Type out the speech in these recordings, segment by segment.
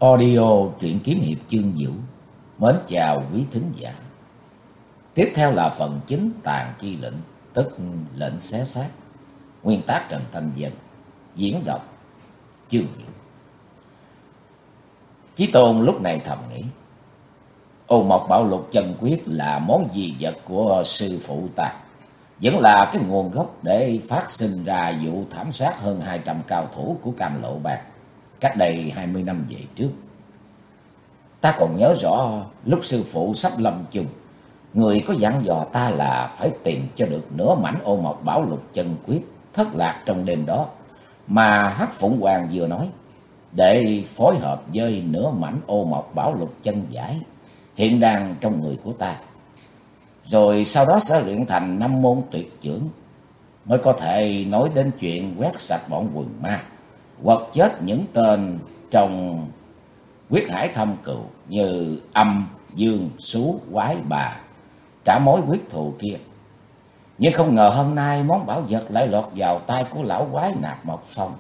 Audio truyện kiếm hiệp chương vũ. Mến chào quý thính giả. Tiếp theo là phần chính tàn chi lệnh, tức lệnh xé xác. Nguyên tác Trần Thanh Dân, diễn đọc chương vũ. Chí Tôn lúc này thầm nghĩ, Ô Mộc Bảo Lục chân quyết là món di vật của sư phụ ta, vẫn là cái nguồn gốc để phát sinh ra vụ thảm sát hơn 200 cao thủ của Cam Lộ Bang cách đây 20 năm về trước. Ta còn nhớ rõ lúc sư phụ sắp lâm chung, người có dặn dò ta là phải tìm cho được nửa mảnh Ô Mộc Bảo Lục chân quyết thất lạc trong đêm đó mà Hắc Phụng Hoàng vừa nói, để phối hợp với nửa mảnh Ô Mộc Bảo Lục chân giải hiện đang trong người của ta. Rồi sau đó sẽ luyện thành 5 môn tuyệt chưởng, mới có thể nói đến chuyện quét sạch bọn quần ma, hoặc chết những tên trong Quyết Hải Thâm Cừu như Âm, Dương, Sú, Quái, Bà, trả mối quyết thù kia. Nhưng không ngờ hôm nay món bảo vật lại lọt vào tay của lão quái Nạp Mộc Phong,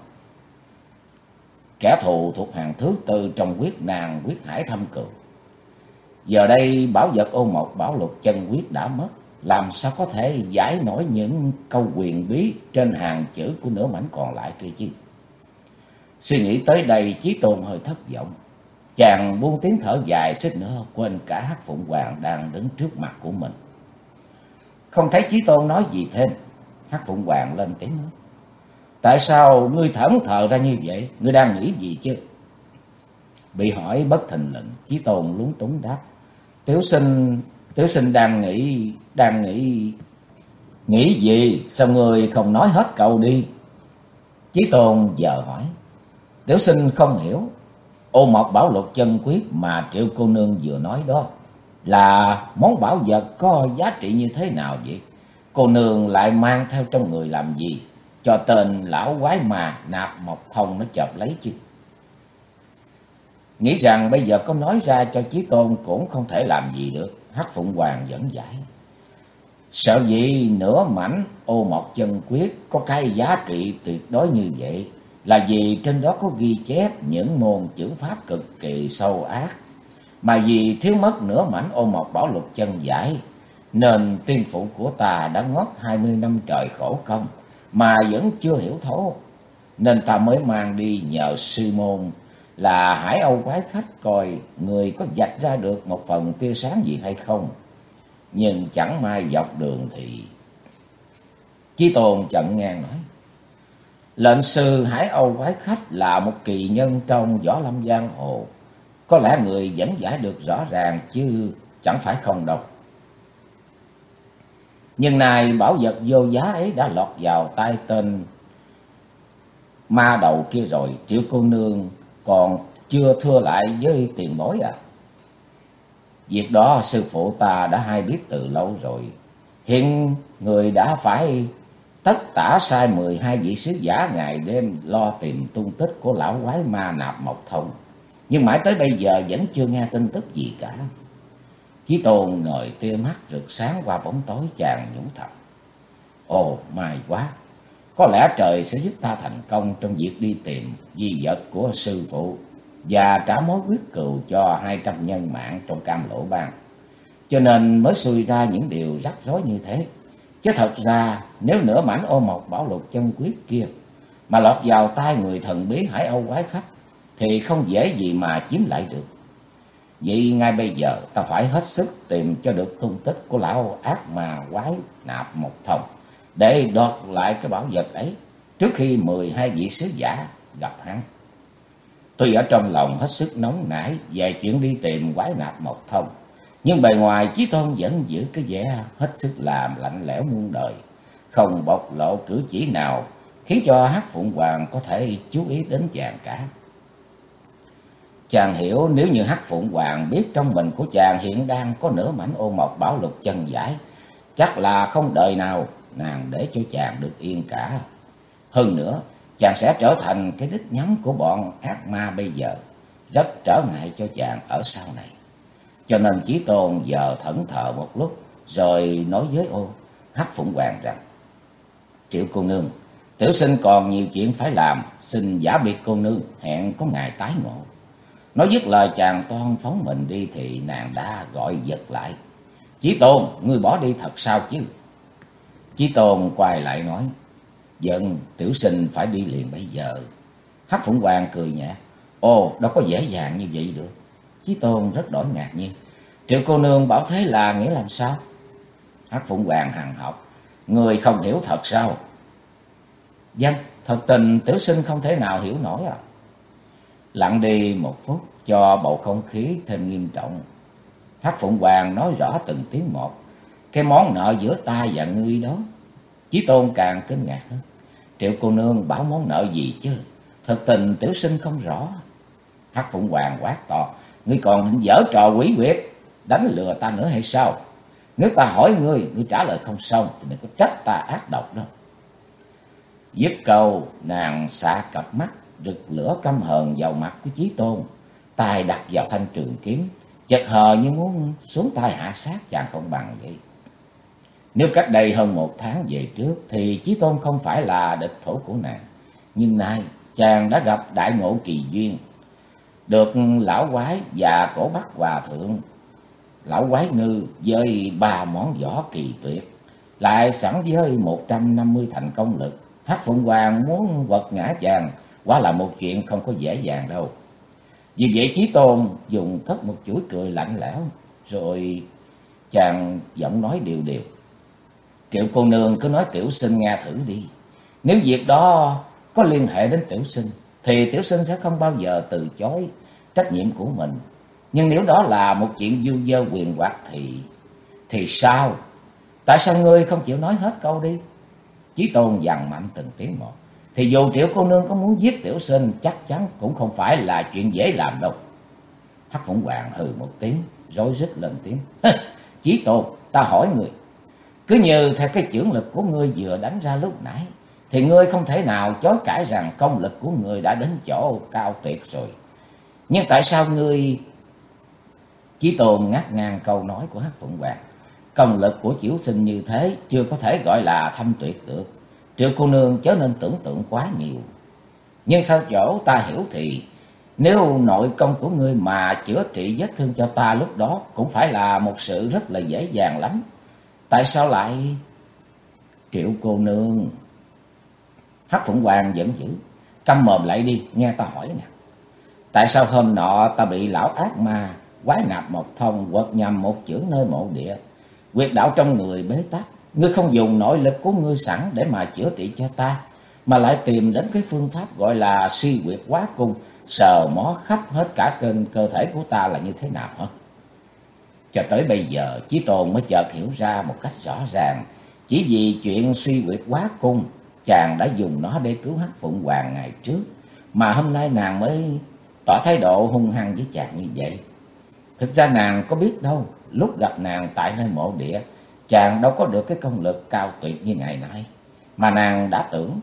kẻ thù thuộc hàng thứ tư trong Quyết Hải Thâm Cừu. Giờ đây bảo vật Ô Mộc Bảo Lục chân quyết đã mất, làm sao có thể giải nổi những câu quyền bí trên hàng chữ của nửa mảnh còn lại kia chứ? Suy nghĩ tới đây, Chí Tôn hơi thất vọng. Chàng buông tiếng thở dài, suýt nữa quên cả Hắc Phụng Hoàng đang đứng trước mặt của mình. Không thấy Chí Tôn nói gì thêm, Hắc Phụng Hoàng lên tiếng nói, tại sao ngươi thẫn thờ ra như vậy? Ngươi đang nghĩ gì chứ? Bị hỏi bất thình lình, Chí Tôn lúng túng đáp, Tiểu sinh đang nghĩ gì? Sao ngươi không nói hết câu đi? Chí Tôn giờ hỏi, tiểu sinh không hiểu. Ô Mộc Bảo Lục chân quyết mà Triệu cô nương vừa nói đó là món bảo vật có giá trị như thế nào vậy? Cô nương lại mang theo trong người làm gì, cho tên lão quái mà Nạp Mộc Thông nó chộp lấy chứ? Nghĩ rằng bây giờ có nói ra cho Chí Tôn cũng không thể làm gì được, Hắc Phụng Hoàng dẫn giải. Sợ gì nửa mảnh Ô Mộc chân quyết có cái giá trị tuyệt đối như vậy là vì trên đó có ghi chép những môn chưởng pháp cực kỳ sâu ác, mà vì thiếu mất nửa mảnh Ô Mộc Bảo Lục chân giải nên tiên phụ của ta đã ngót 20 năm trời khổ công mà vẫn chưa hiểu thấu, nên ta mới mang đi nhờ sư môn là Hải Âu quái khách coi người có vạch ra được một phần tia sáng gì hay không. Nhưng chẳng may dọc đường thì... Chí Tôn chận ngang nói, lệnh sư Hải Âu quái khách là một kỳ nhân trong võ lâm giang hồ, có lẽ người dẫn giải được rõ ràng chứ chẳng phải không đâu. Nhưng nay bảo vật vô giá ấy đã lọt vào tay tên ma đầu kia rồi, Triệu cô nương còn chưa thưa lại với tiền bối à? Việc đó sư phụ ta đã hay biết từ lâu rồi. Hiện người đã phải tất tả sai 12 vị sứ giả ngày đêm lo tìm tung tích của lão quái ma Nạp Mộc Thông, nhưng mãi tới bây giờ vẫn chưa nghe tin tức gì cả. Chí Tôn ngời tia mắt rực sáng qua bóng tối, chàng nhủ thầm, ồ may quá, có lẽ trời sẽ giúp ta thành công trong việc đi tìm di vật của sư phụ và trả mối quyết cừu cho 200 nhân mạng trong Cam Lộ Bang, cho nên mới suy ra những điều rắc rối như thế. Chứ thật ra nếu nửa mảnh Ô Mộc Bảo Lục chân quyết kia mà lọt vào tay người thần bí Hải Âu quái khách thì không dễ gì mà chiếm lại được. Vậy ngay bây giờ ta phải hết sức tìm cho được tung tích của lão ác ma quái Nạp Mộc Thông để đoạt lại cái bảo vật ấy trước khi 12 vị sứ giả gặp hắn. Tuy ở trong lòng hết sức nóng nảy về chuyện đi tìm quái Nạp Mộc Thông, nhưng bề ngoài Chí Tôn vẫn giữ cái vẻ hết sức làm lạnh lẽo muôn đời, không bộc lộ cử chỉ nào khiến cho Hắc Phụng Hoàng có thể chú ý đến chàng cả. Chàng hiểu nếu như Hắc Phụng Hoàng biết trong mình của chàng hiện đang có nửa mảnh Ô Mộc Bảo Lục chân giải, chắc là không đời nào nàng để cho chàng được yên cả. Hơn nữa, chàng sẽ trở thành cái đích nhắm của bọn ác ma bây giờ, rất trở ngại cho chàng ở sau này. Cho nên Chí Tôn giờ thẫn thờ một lúc rồi nói với Hắc Phụng Hoàng rằng, Triệu cô nương, tiểu sinh còn nhiều chuyện phải làm, xin giả biệt cô nương hẹn có ngày tái ngộ. Nói dứt lời chàng toan phóng mình đi thì nàng đã gọi giật lại. Chí Tôn, ngươi bỏ đi thật sao chứ? Chí Tôn quay lại nói, giận, tiểu sinh phải đi liền bây giờ. Hắc Phụng Hoàng cười nhẹ, ồ, đâu có dễ dàng như vậy được. Chí Tôn rất đổi ngạc nhiên, Triệu cô nương bảo thế là nghĩa làm sao? Hắc Phụng Hoàng hằn học, người không hiểu thật sao? Vâng, thật tình tiểu sinh không thể nào hiểu nổi à. Lặng đi một phút cho bầu không khí thêm nghiêm trọng. Hắc Phụng Hoàng nói rõ từng tiếng một, cái món nợ giữa ta và ngươi đó. Chí Tôn càng kinh ngạc hơn, Triệu cô nương bảo món nợ gì chứ? Thật tình tiểu sinh không rõ. Hắc Phụng Hoàng quát to, ngươi còn định giở trò quỷ quyệt, đánh lừa ta nữa hay sao? Nếu ta hỏi ngươi trả lời không xong thì đừng có trách ta ác độc đâu. Dứt câu, nàng xạ cặp mắt rực lửa căm hờn vào mặt của Chí Tôn, tay đặt vào thanh trường kiếm, chợt hờ như muốn xuống tay hạ sát chàng không bằng vậy. Nếu cách đây hơn 1 tháng về trước thì Chí Tôn không phải là địch thủ của nàng, nhưng nay chàng đã gặp đại ngộ kỳ duyên, được lão quái và cổ Bắc hòa thượng, lão quái ngư với 3 món võ kỳ tuyệt, lại sẵn với 150 thành công lực. Hắc Phụng Hoàng muốn vật ngã chàng quả là một chuyện không có dễ dàng đâu. Vì vậy Chí Tôn dùng cất một chuỗi cười lạnh lẽo, rồi chàng giọng nói đều đều, Triệu cô nương cứ nói tiểu sinh nghe thử đi. Nếu việc đó có liên hệ đến tiểu sinh thì tiểu sinh sẽ không bao giờ từ chối trách nhiệm của mình. Nhưng nếu đó là một chuyện du dơ quyền hoặc thì sao? Tại sao ngươi không chịu nói hết câu đi? Chí Tôn dằn mạnh từng tiếng một, thì dù Triệu cô nương có muốn giết tiểu sinh chắc chắn cũng không phải là chuyện dễ làm đâu. Hắc Phụng Hoàng hừ một tiếng, rối rít lên tiếng, Chí Tôn, ta hỏi người, cứ như theo cái chưởng lực của ngươi vừa đánh ra lúc nãy thì ngươi không thể nào chối cãi rằng công lực của ngươi đã đến chỗ cao tuyệt rồi. Nhưng tại sao ngươi... Chí Tôn ngắt ngang câu nói của Hắc Phụng Hoàng, công lực của tiểu sinh như thế chưa có thể gọi là thâm tuyệt được. Triệu cô nương chớ nên tưởng tượng quá nhiều. Nhưng theo chỗ ta hiểu thì nếu nội công của ngươi mà chữa trị vết thương cho ta lúc đó cũng phải là một sự rất là dễ dàng lắm. Tại sao lại... Triệu cô nương... Hắc Phụng Hoàng giận dữ, câm mồm lại đi, nghe ta hỏi nè. Tại sao hôm nọ ta bị lão ác ma quái nạp một thông quật nhầm một chưởng nơi mộ địa, huyệt đạo trong người bế tắc, ngươi không dùng nội lực của ngươi sẵn để mà chữa trị cho ta, mà lại tìm đến cái phương pháp gọi là suy huyệt hóa cung, sờ mó khắp hết cả trên cơ thể của ta là như thế nào hả? Cho tới bây giờ Chí Tôn mới chợt hiểu ra một cách rõ ràng, chỉ vì chuyện suy huyệt hóa cung, chàng đã dùng nó để cứu Hắc Phụng Hoàng ngày trước, mà hôm nay nàng mới tỏ thái độ hung hăng với chàng như vậy. Thực ra nàng có biết đâu, lúc gặp nàng tại nơi mộ địa, chàng đâu có được cái công lực cao tuyệt như ngày nay, mà nàng đã tưởng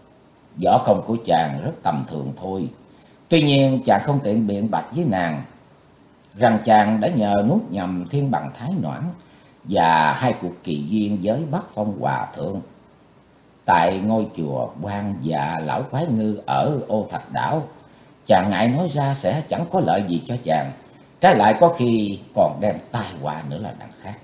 võ công của chàng rất tầm thường thôi. Tuy nhiên chàng không tiện biện bạch với nàng rằng chàng đã nhờ nuốt nhầm Thiên Bằng Thái Noãn và 2 cuộc kỳ duyên với Bắc Phong Hòa Thượng tại ngôi chùa Quan và lão quái ngư ở Ô Thạch Đảo. Chàng ngại nói ra sẽ chẳng có lợi gì cho chàng, trái lại có khi còn đem tai họa nữa là đằng khác.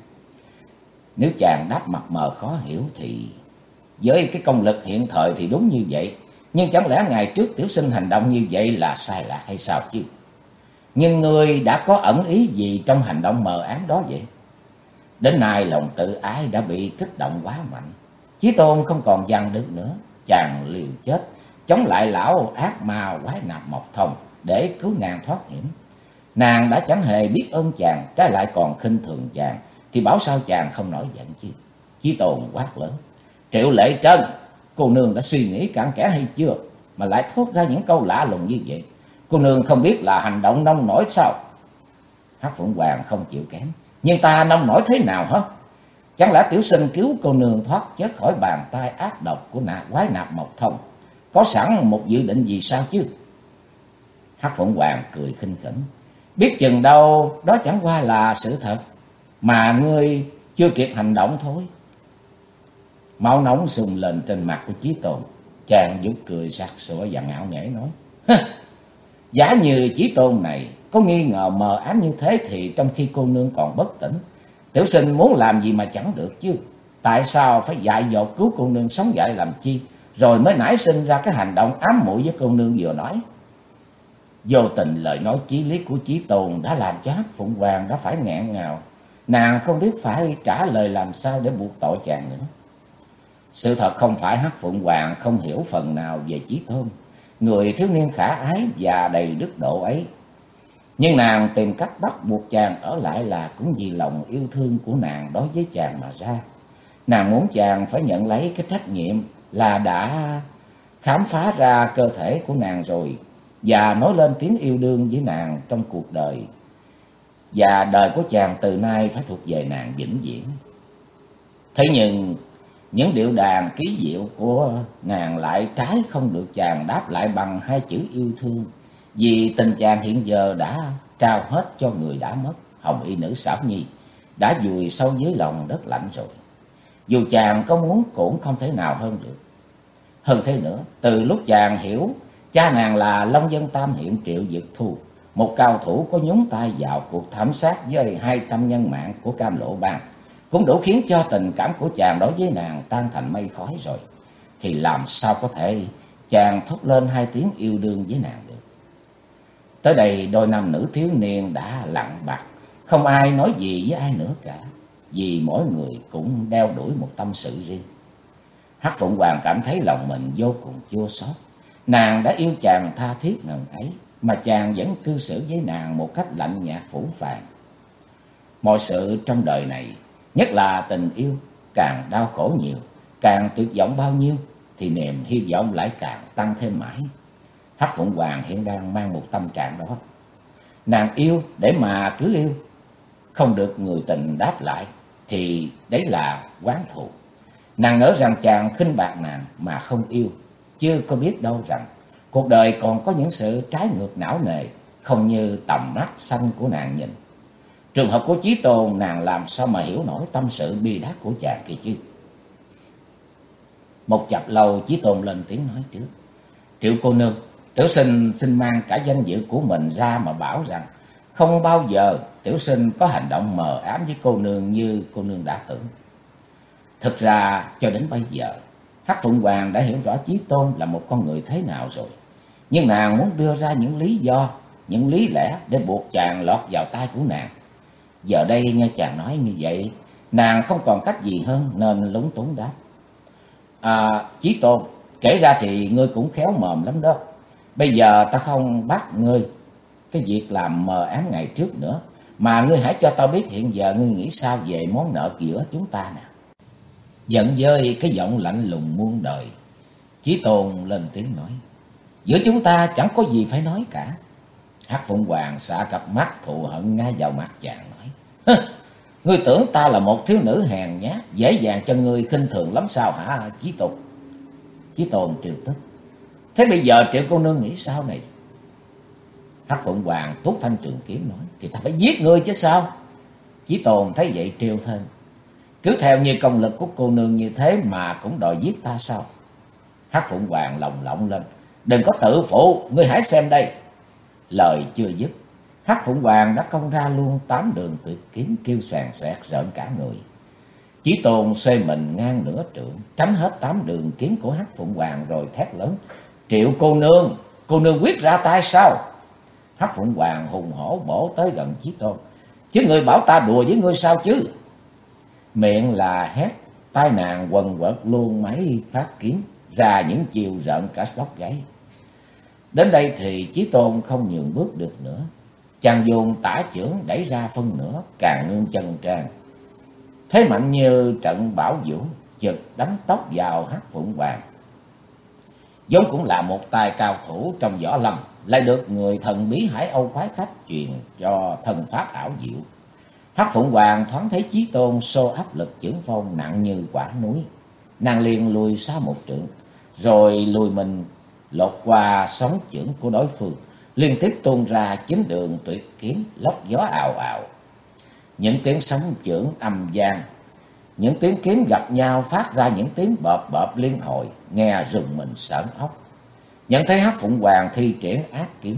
Nếu chàng đáp mặt mờ khó hiểu thì với cái công lực hiện thời thì đúng như vậy, nhưng chẳng lẽ ngày trước tiểu sinh hành động như vậy là sai lạc hay sao chứ? Nhưng ngươi đã có ẩn ý gì trong hành động mờ ám đó vậy? Đến nay lòng tự ái đã bị kích động quá mạnh, Chí Tôn không còn dằn được nữa, chàng liều chết chống lại lão ác ma quái nạp Mộc Thông để cứu nàng thoát hiểm. Nàng đã chẳng hề biết ơn chàng, trái lại còn khinh thường chàng, thì bảo sao chàng không nổi giận chứ? Chí Tôn quát lớn, Triệu Lệ Trân, cô nương đã suy nghĩ cặn kẽ hay chưa mà lại thốt ra những câu lạ lùng như vậy? Cô nương không biết là hành động nông nổi sao? Hắc Phụng Hoàng không chịu kém, nhưng ta nông nổi thế nào hả? Chẳng lẽ tiểu sinh cứu cô nương thoát chết khỏi bàn tay ác độc của quái nạp Mộc Thông có sẵn một dự định gì sao chứ? Hắc Phụng Hoàng cười khinh khỉnh, biết chừng đâu đó chẳng qua là sự thật, mà ngươi chưa kịp hành động thôi. Máu nóng sùng lên trên mặt của Chí Tôn, chàng vút cười sặc sụa và ngạo nghễ nói, Giả như Chí Tôn này có nghi ngờ mờ ám như thế thì trong khi cô nương còn bất tỉnh, tiểu sinh muốn làm gì mà chẳng được chứ. Tại sao phải dại dột cứu cô nương sống dậy làm chi, rồi mới nảy sinh ra cái hành động ám muội với cô nương vừa nói. Vô tình lời nói chí lý của Chí Tôn đã làm cho Hắc Phụng Hoàng đã phải nghẹn ngào. Nàng không biết phải trả lời làm sao để buộc tội chàng nữa. Sự thật không phải Hắc Phụng Hoàng không hiểu phần nào về Chí Tôn, người thiếu niên khả ái và đầy đức độ ấy. Nhưng nàng tìm cách bắt buộc chàng ở lại là cũng vì lòng yêu thương của nàng đối với chàng mà ra. Nàng muốn chàng phải nhận lấy cái trách nhiệm là đã khám phá ra cơ thể của nàng rồi, và nói lên tiếng yêu đương với nàng trong cuộc đời. Và đời của chàng từ nay phải thuộc về nàng vĩnh viễn. Thế nhưng những điệu đàn ký diệu của nàng lại trái không được chàng đáp lại bằng hai chữ yêu thương. Vì tình chàng hiện giờ đã trao hết cho người đã mất. Hồng y nữ Xảo Nhi đã vùi sâu dưới lòng đất lạnh rồi. Dù chàng có muốn cũng không thể nào hơn được. Hơn thế nữa, từ lúc chàng hiểu cha nàng là Long Dân Tam Hiện Triệu Dực Thu, một cao thủ có nhúng tay vào cuộc thảm sát với 200 nhân mạng của Cam Lộ Bang, cũng đủ khiến cho tình cảm của chàng đối với nàng tan thành mây khói rồi, thì làm sao có thể chàng thốt lên hai tiếng yêu đương với nàng được. Tới đây đôi nam nữ thiếu niên đã lặng bặt, không ai nói gì với ai nữa cả, vì mỗi người cũng đeo đuổi một tâm sự riêng. Hắc Phụng Hoàng cảm thấy lòng mình vô cùng chua xót. Nàng đã yêu chàng tha thiết ngần ấy, mà chàng vẫn cư xử với nàng một cách lạnh nhạt phũ phàng. Mọi sự trong đời này, nhất là tình yêu, càng đau khổ nhiều, càng tuyệt vọng bao nhiêu, thì niềm hy vọng lại càng tăng thêm mãi. Hắc Phụng Hoàng hiện đang mang một tâm trạng đó. Nàng yêu để mà cứ yêu, không được người tình đáp lại, thì đấy là oán thù. Nàng ngỡ rằng chàng khinh bạc nàng mà không yêu, chưa có biết đâu rằng cuộc đời còn có những sự trái ngược não nề, không như tầm mắt xanh của nàng nhìn. Trường hợp của Chí Tôn, nàng làm sao mà hiểu nổi tâm sự bi đát của chàng kia chứ. Một chập lâu, Chí Tôn lên tiếng nói trước. Triệu cô nương, tiểu sinh xin mang cả danh dự của mình ra mà bảo rằng không bao giờ tiểu sinh có hành động mờ ám với cô nương như cô nương đã tưởng. Thực ra cho đến bây giờ, Hắc Phụng Hoàng đã hiểu rõ Chí Tôn là một con người thế nào rồi. Nhưng nàng muốn đưa ra những lý do, những lý lẽ để buộc chàng lọt vào tay của nàng. Giờ đây nghe chàng nói như vậy, nàng không còn cách gì hơn nên lúng túng đáp. Chí Tôn, kể ra thì ngươi cũng khéo mồm lắm đó. Bây giờ ta không bắt ngươi cái việc làm mờ ám ngày trước nữa, mà ngươi hãy cho tao biết hiện giờ ngươi nghĩ sao về món nợ giữa chúng ta nè. Giận với cái giọng lạnh lùng muôn đời, Chí Tôn lên tiếng nói. Giữa chúng ta chẳng có gì phải nói cả. Hắc Phụng Hoàng xạ cặp mắt thù hận ngay vào mặt chàng nói. Ngươi tưởng ta là một thiếu nữ hèn nhát, dễ dàng cho ngươi khinh thường lắm sao hả Chí Tôn? Chí Tôn triều tức. Thế bây giờ Triệu cô nương nghĩ sao này? Hắc Phụng Hoàng tuốt thanh trường kiếm nói. Thì ta phải giết ngươi chứ sao? Chí Tôn thấy vậy triều thêm. Cứ theo như công lực của cô nương như thế mà cũng đòi giết ta sao? Hắc Phụng Hoàng lồng lộng lên. Đừng có tự phụ, ngươi hãy xem đây. Lời chưa dứt, Hắc Phụng Hoàng đã công ra luôn 8 đường tuyệt kiếm kêu xoèn xoẹt rợn cả người. Chí Tôn xoay mình ngang nửa trượng, tránh hết 8 đường kiếm của Hắc Phụng Hoàng rồi thét lớn. Triệu cô nương quyết ra tay sao? Hắc Phụng Hoàng hùng hổ bổ tới gần Chí Tôn. Chứ người bảo ta đùa với ngươi sao chứ? Miệng là hét, tai nàng quần quật luôn mấy phát kiếm ra những chiều rợn cả tóc gáy. Đến đây thì Chí Tôn không nhường bước được nữa. Chàng dùng tả chưởng đẩy ra phân nửa, càng ngưng chân tràn. Thế mạnh như trận bão vũ, chực đánh tóc vào Hắc Phụng Hoàng. Vốn cũng là một tài cao thủ trong võ lâm, lại được người thần bí Hải Âu khoái khách truyền cho thần pháp ảo diệu. Hắc Phụng Hoàng thoáng thấy Chí Tôn xô áp lực chưởng phong nặng như quả núi. Nàng liền lùi xa một trượng, rồi lùi mình lột qua sóng chưởng của đối phương, liên tiếp tuôn ra 9 đường tuyệt kiếm lốc gió ào ào. Những tiếng sóng chưởng âm vang, những tiếng kiếm gặp nhau phát ra những tiếng bợp bợp liên hồi, nghe rùng mình sởn óc. Nhận thấy Hắc Phụng Hoàng thi triển ác kiếm,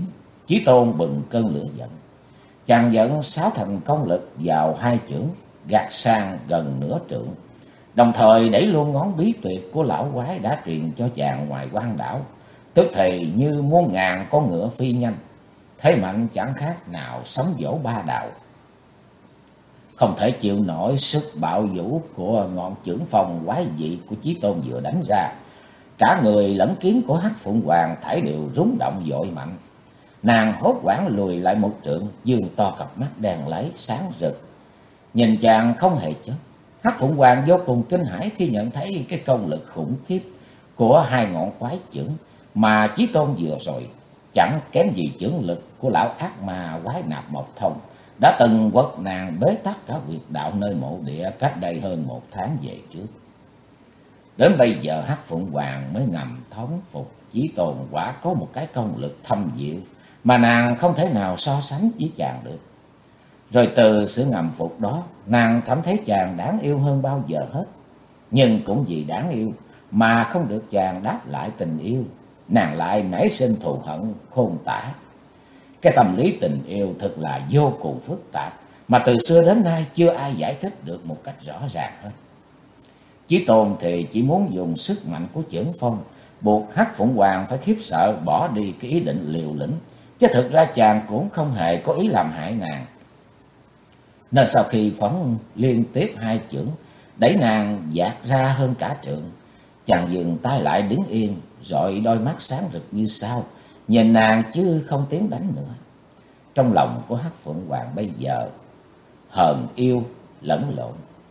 Chí Tôn bừng cơn lửa giận. Chàng dẫn 6 thành công lực vào 2 chưởng, gạt sang gần nửa trượng, đồng thời đẩy luôn ngón bí tuyệt của lão quái đã truyền cho chàng ngoài quan đảo, tức thì như muôn ngàn con ngựa phi nhanh, thế mạnh chẳng khác nào sấm vỗ ba đạo. Không thể chịu nổi sức bạo vũ của ngọn chưởng phong quái dị của Chí Tôn vừa đánh ra, cả người lẫn kiếm của Hắc Phượng Hoàng thảy đều rung động dội mạnh. Nàng hốt hoảng lùi lại một trượng, dương to cặp mắt đen láy sáng rực, nhìn chàng không hề chớp. Hắc Phượng Hoàng vô cùng kinh hãi khi nhận thấy cái công lực khủng khiếp của 2 ngọn quái chưởng mà Chí Tôn vừa rồi, chẳng kém gì chưởng lực của lão ác ma quái nạp Mộc Thông đã từng quật nàng bế tắc cả huyệt đạo nơi mộ địa cách đây hơn 1 tháng về trước. Đến bây giờ Hắc Phượng Hoàng mới ngầm thống phục Chí Tôn quả có một cái công lực thâm diệu mà nàng không thể nào so sánh với chàng được. Rồi từ sự ngầm phục đó, nàng cảm thấy chàng đáng yêu hơn bao giờ hết. Nhưng cũng vì đáng yêu mà không được chàng đáp lại tình yêu, nàng lại nảy sinh thù hận khôn tả. Cái tâm lý tình yêu thật là vô cùng phức tạp, mà từ xưa đến nay chưa ai giải thích được một cách rõ ràng hết. Chí Tôn thì chỉ muốn dùng sức mạnh của chưởng phong buộc Hắc Phượng Hoàng phải khiếp sợ bỏ đi cái ý định liều lĩnh, chứ thực ra chàng cũng không hề có ý làm hại nàng. Nên sau khi phóng liên tiếp 2 chưởng đẩy nàng dạt ra hơn cả trượng, chàng dừng tay lại đứng yên, rồi đôi mắt sáng rực như sao nhìn nàng chứ không tiến đánh nữa. Trong lòng của Hắc Phượng Hoàng bây giờ hờn yêu lẫn lộn.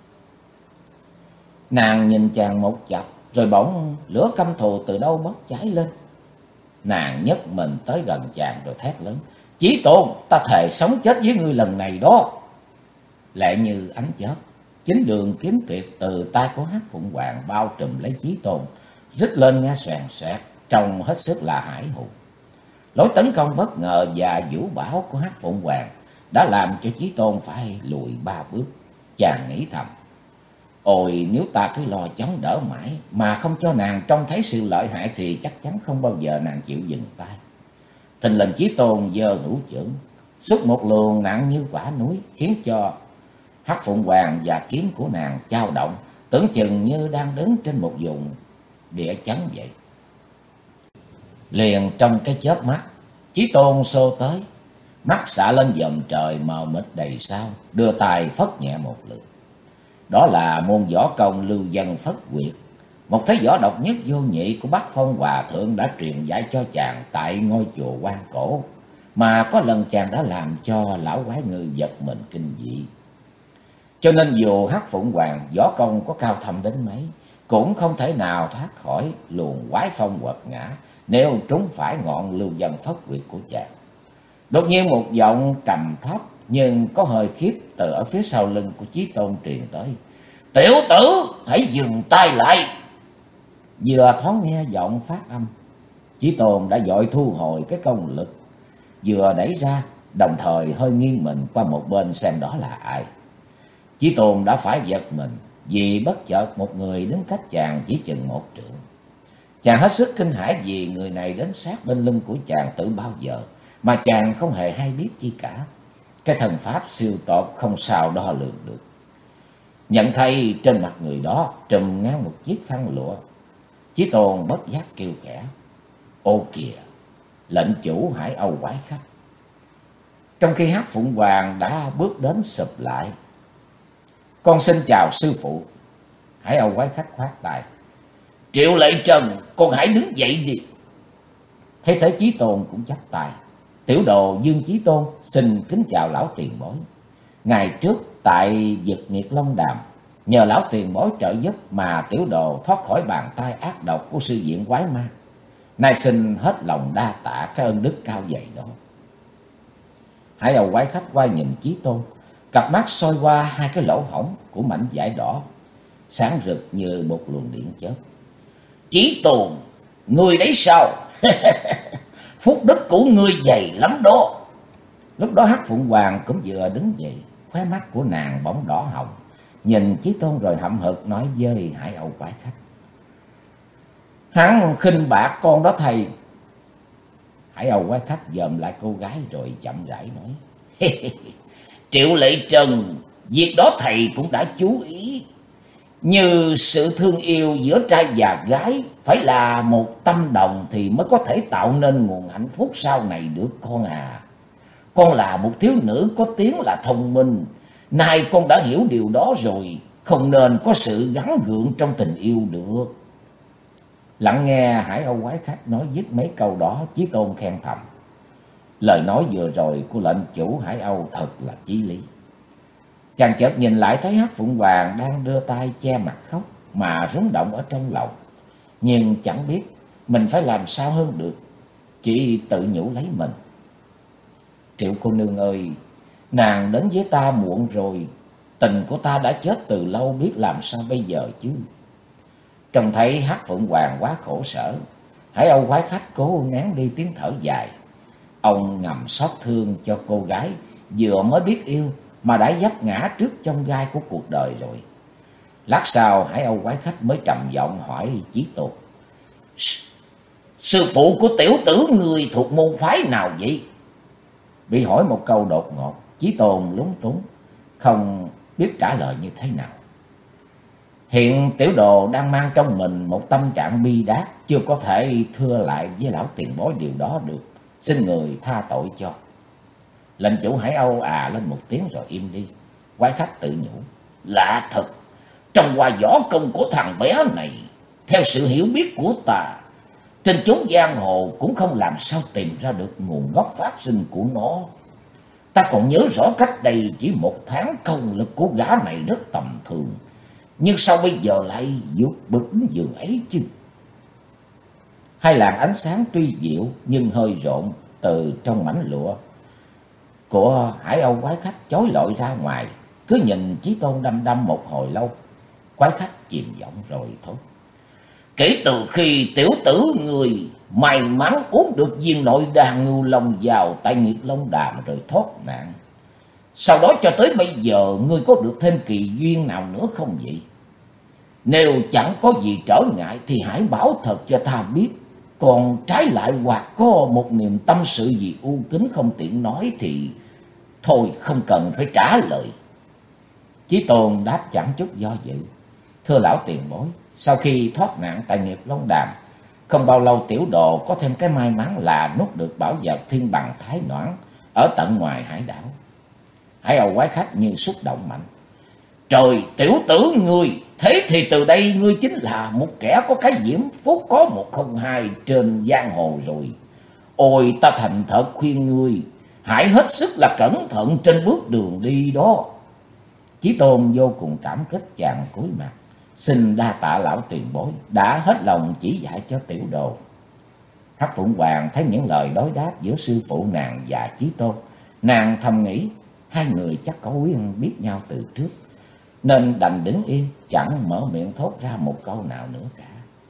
Nàng nhìn chàng một chập, rồi bỗng lửa căm thù từ đâu bốc cháy lên. Nàng nhấc mình tới gần chàng rồi thét lớn: Chí Tôn, ta thề sống chết với ngươi lần này đó. Lẹ như ánh chớp, chính đường kiếm tuyệt từ tay của Hắc Phượng Hoàng bao trùm lấy Chí Tôn, rít lên nghe xoèn xoẹt, trông hết sức là hải hùng. Lối tấn công bất ngờ và vũ bão của Hắc Phượng Hoàng đã làm cho Chí Tôn phải lùi 3 bước. Chàng nghĩ thầm: ôi, nếu ta cứ lo chống đỡ mãi mà không cho nàng trông thấy sự lợi hại thì chắc chắn không bao giờ nàng chịu dừng tay. Thình lình Chí Tôn giơ hữu chưởng, xúc một luồng nặng như quả núi, khiến cho Hắc Phượng Hoàng và kiếm của nàng dao động, tưởng chừng như đang đứng trên một vùng địa chấn vậy. Liền trong cái chớp mắt, Chí Tôn xô tới, mắt xạ lên vòm trời mờ mịt đầy sao, đưa tay phất nhẹ một lượt. Đó là môn võ công Lưu Vân Phất Quyệt, một thế võ độc nhất vô nhị của Bắc Phong Hòa Thượng đã truyền dạy cho chàng tại ngôi chùa Quan Cổ, mà có lần chàng đã làm cho lão quái ngư giật mình kinh dị. Cho nên dù Hắc Phượng Hoàng võ công có cao thâm đến mấy, cũng không thể nào thoát khỏi luồng quái phong quật ngã nếu trúng phải ngọn Lưu Vân Phất Quyệt của chàng. Đột nhiên một giọng trầm thấp nhưng có hơi khiếp từ ở phía sau lưng của Chí Tôn truyền tới: Tiểu tử, hãy dừng tay lại. Vừa thoáng nghe giọng phát âm, Chí Tôn đã vội thu hồi cái công lực vừa đẩy ra, đồng thời hơi nghiêng mình qua một bên xem đó là ai. Chí Tôn đã phải giật mình vì bất chợt một người đứng cách chàng chỉ chừng 1 trượng. Chàng hết sức kinh hãi vì người này đến sát bên lưng của chàng từ bao giờ mà chàng không hề hay biết chi cả. Cái thần pháp siêu tột không sao đo lường được. Nhận thấy trên mặt người đó trùm ngang một chiếc khăn lụa, Chí Tôn bất giác kêu khẽ: Ô kìa, lệnh chủ Hải Âu quái khách. Trong khi Hắc Phượng Hoàng đã bước đến sụp lại: Con xin chào sư phụ. Hải Âu quái khách khoát tay: Triệu Lệ Trần, con hãy đứng dậy đi. Thấy thế Chí Tôn cũng chắp tay: Tiểu đồ Dương Chí Tôn xin kính chào lão tiền bối. Ngày trước tại vực Nghiệt Long Đàm, nhờ lão tiền bối trợ giúp mà tiểu đồ thoát khỏi bàn tay ác độc của sư viện quái ma. Nay xin hết lòng đa tạ cái ơn đức cao dày đó. Hải Âu quái khách quay nhìn Chí Tôn, cặp mắt soi qua 2 cái lỗ hổng của mảnh vải đỏ, sáng rực như một luồng điện chớp. Chí Tôn, ngươi đấy sao? Phúc đức của ngươi dày lắm đó. Lúc đó Hắc Phượng Hoàng cũng vừa đứng dậy, khóe mắt của nàng bỗng đỏ hồng, nhìn Chí Tôn rồi hậm hực nói với Hải Âu quái khách: Hắn khinh bạc con đó thầy. Hải Âu quái khách dòm lại cô gái rồi chậm rãi nói. Triệu Lệ Trần, việc đó thầy cũng đã chú ý. Như sự thương yêu giữa trai và gái phải là một tâm đồng thì mới có thể tạo nên nguồn hạnh phúc sau này được con à. Con là một thiếu nữ có tiếng là thông minh. Nay con đã hiểu điều đó rồi. Không nên có sự gắn gượng trong tình yêu được. Lặng nghe Hải Âu quái khách nói dứt mấy câu đó, Chí Tôn khen thầm. Lời nói vừa rồi của lệnh chủ Hải Âu thật là chí lý. Chàng chợt nhìn lại thấy Hắc Phượng Hoàng đang đưa tay che mặt khóc mà rúng động ở trong lòng. Nhưng chẳng biết mình phải làm sao hơn được. Chỉ tự nhủ lấy mình. Triệu cô nương ơi, nàng đến với ta muộn rồi. Tình của ta đã chết từ lâu, biết làm sao bây giờ chứ. Trông thấy Hắc Phượng Hoàng quá khổ sở, Hải Âu quái khách cố nén đi tiếng thở dài. Ông ngầm xót thương cho cô gái vừa mới biết yêu mà đã vấp ngã trước chông gai của cuộc đời rồi. Lát sau Hải Âu quái khách mới trầm giọng hỏi Chí Tôn. Sư phụ của tiểu tử người thuộc môn phái nào vậy? Bị hỏi một câu đột ngột, Chí Tôn lúng túng, không biết trả lời như thế nào. Hiện tiểu đồ đang mang trong mình một tâm trạng bi đát, chưa có thể thưa lại với lão tiền bối điều đó được. Xin người tha tội cho. Lệnh chủ Hải Âu lên một tiếng rồi im đi. Quái khách tự nhủ. Lạ thật, trong qua võ công của thằng bé này, theo sự hiểu biết của ta, trên chốn giang hồ cũng không làm sao tìm ra được nguồn gốc phát sinh của nó. Ta còn nhớ rõ cách đây chỉ 1 tháng công lực của gã này rất tầm thường. Nhưng sao bây giờ lại vượt bực giường ấy chứ? Hai làn ánh sáng tuy dịu nhưng hơi rộn từ trong mảnh lụa của Hải Âu quái khách chói lọi ra ngoài. Cứ nhìn Chí Tôn đăm đăm một hồi lâu, quái khách chìm giọng rồi thốt. Kể từ khi tiểu tử người may mắn uống được viên nội đan ngưu long vào tại Nghiệt Long Đàm rồi thoát nạn, sau đó cho tới bây giờ ngươi có được thêm kỳ duyên nào nữa không vậy? Nếu chẳng có gì trở ngại thì hãy bảo thật cho ta biết. Còn trái lại hoặc có một niềm tâm sự gì u kính không tiện nói thì thôi không cần phải trả lời. Chí Tôn đáp chẳng chút do dự. Thưa lão tiền bối, sau khi thoát nạn tại Nghiệp Long Đàm, không bao lâu tiểu đồ có thêm cái may mắn là nuốt được bảo vật thiên bằng thái noãn ở tận ngoài hải đảo. Hải Âu quái khách như xúc động mạnh. Trời, tiểu tử ngươi, thế thì từ đây ngươi chính là một kẻ có cái diễm phúc có 102 trên giang hồ rồi. Ôi, ta thành thật khuyên ngươi, hãy hết sức là cẩn thận trên bước đường đi đó. Chí Tôn vô cùng cảm kích chàng cúi mặt, xin đa tạ lão tiền bối đã hết lòng chỉ dạy cho tiểu đồ. Hắc Phượng Hoàng thấy những lời đối đáp giữa sư phụ nàng và Chí Tôn, nàng thầm nghĩ hai người chắc có quen biết nhau từ trước, nên đành đứng yên, chẳng mở miệng thốt ra một câu nào nữa cả.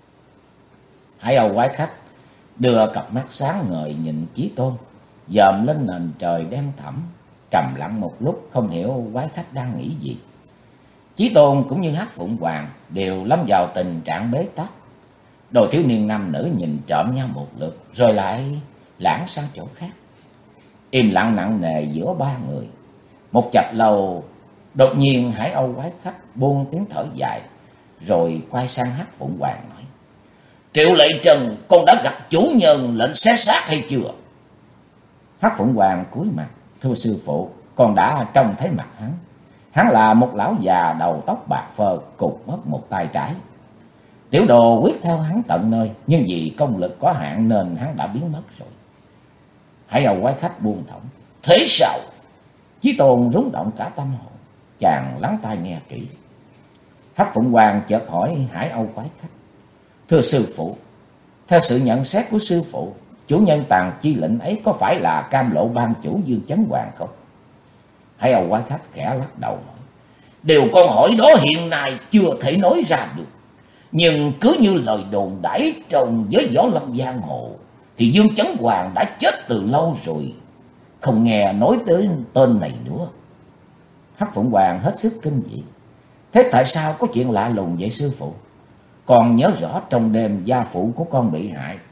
Hải Âu quái khách đưa cặp mắt sáng ngời nhìn Chí Tôn, dòm lên nền trời đen thẳm, trầm lặng một lúc không hiểu quái khách đang nghĩ gì. Chí Tôn cũng như Hắc Phượng Hoàng đều lâm vào tình trạng bế tắc. Đồ thiếu niên nam nữ nhìn trộm nhau một lượt rồi lại lãng sang chỗ khác. Im lặng nặng nề giữa ba người. Một chập lâu, đột nhiên Hải Âu quái khách buông tiếng thở dài, rồi quay sang Hắc Phượng Hoàng nói. Triệu Lệ Trần, con đã gặp chủ nhân lệnh xé xác hay chưa? Hắc Phượng Hoàng cúi mặt. Thưa sư phụ, con đã trông thấy mặt hắn. Hắn là một lão già đầu tóc bạc phơ, cụt mất một tay trái. Tiểu đồ quyết theo hắn tận nơi, nhưng vì công lực có hạn nên hắn đã biến mất rồi. Hải Âu quái khách buông thõng. Thế sao? Chí Tôn rúng động cả tâm hồn. Chàng lắng tai nghe kỹ. Hắc Phượng Hoàng chợt hỏi Hải Âu quái khách. Thưa sư phụ, theo sự nhận xét của sư phụ, chủ nhân tàng chi lệnh ấy có phải là Cam Lộ ban chủ Dương Chấn Hoàng không? Hải Âu quái khách khẽ lắc đầu nói. Điều con hỏi đó hiện nay chưa thể nói ra được. Nhưng cứ như lời đồn đãi trong giới võ lâm giang hồ, thì Dương Chấn Hoàng đã chết từ lâu rồi, không nghe nói tới tên này nữa. Hắc Phượng Hoàng hết sức kinh dị. Thế tại sao có chuyện lạ lùng vậy sư phụ? Còn nhớ rõ trong đêm gia phụ của con bị hại,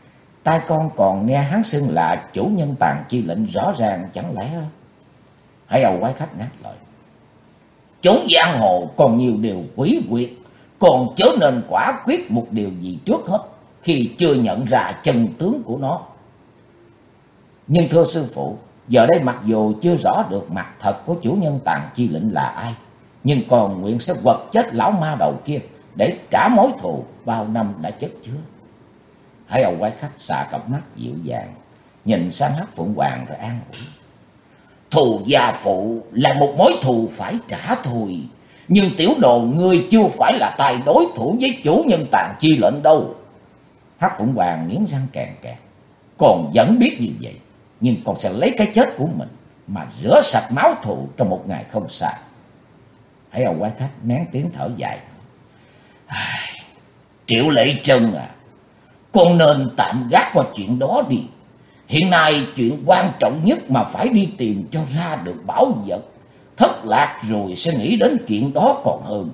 Tai con còn nghe hắn xưng là chủ nhân Tàn Chi lệnh rõ ràng, chẳng lẽ? Hải Âu quái khách ngắt lời. Chốn giang hồ còn nhiều điều quỷ quyệt, còn chớ nên quả quyết một điều gì trước hết khi chưa nhận ra chân tướng của nó. Nhưng thưa sư phụ, giờ đây mặc dù chưa rõ được mặt thật của chủ nhân Tàn Chi lệnh là ai, nhưng còn nguyện sẽ quật chết lão ma đầu kia để trả mối thù bao năm đã chất chứa. Hải Âu quái khách xà cặp mắt dịu dàng, nhìn sang Hắc Phượng Hoàng rồi an ủi. Thù gia phụ là một mối thù phải trả thôi, nhưng tiểu đồ ngươi chưa phải là tay đối thủ với chủ nhân Tàn Chi lệnh đâu. Hắc Phượng Hoàng nghiến răng kèn kẹt. Con vẫn biết như vậy, nhưng con sẽ lấy cái chết của mình mà rửa sạch máu thù trong một ngày không xa. Hải Âu quái khách nén tiếng thở dài. Triệu Lệ Trân à, con nên tạm gác qua chuyện đó đi. Hiện nay chuyện quan trọng nhất mà phải đi tìm cho ra được bảo vật. Thất lạc rồi sẽ nghĩ đến chuyện đó còn hơn.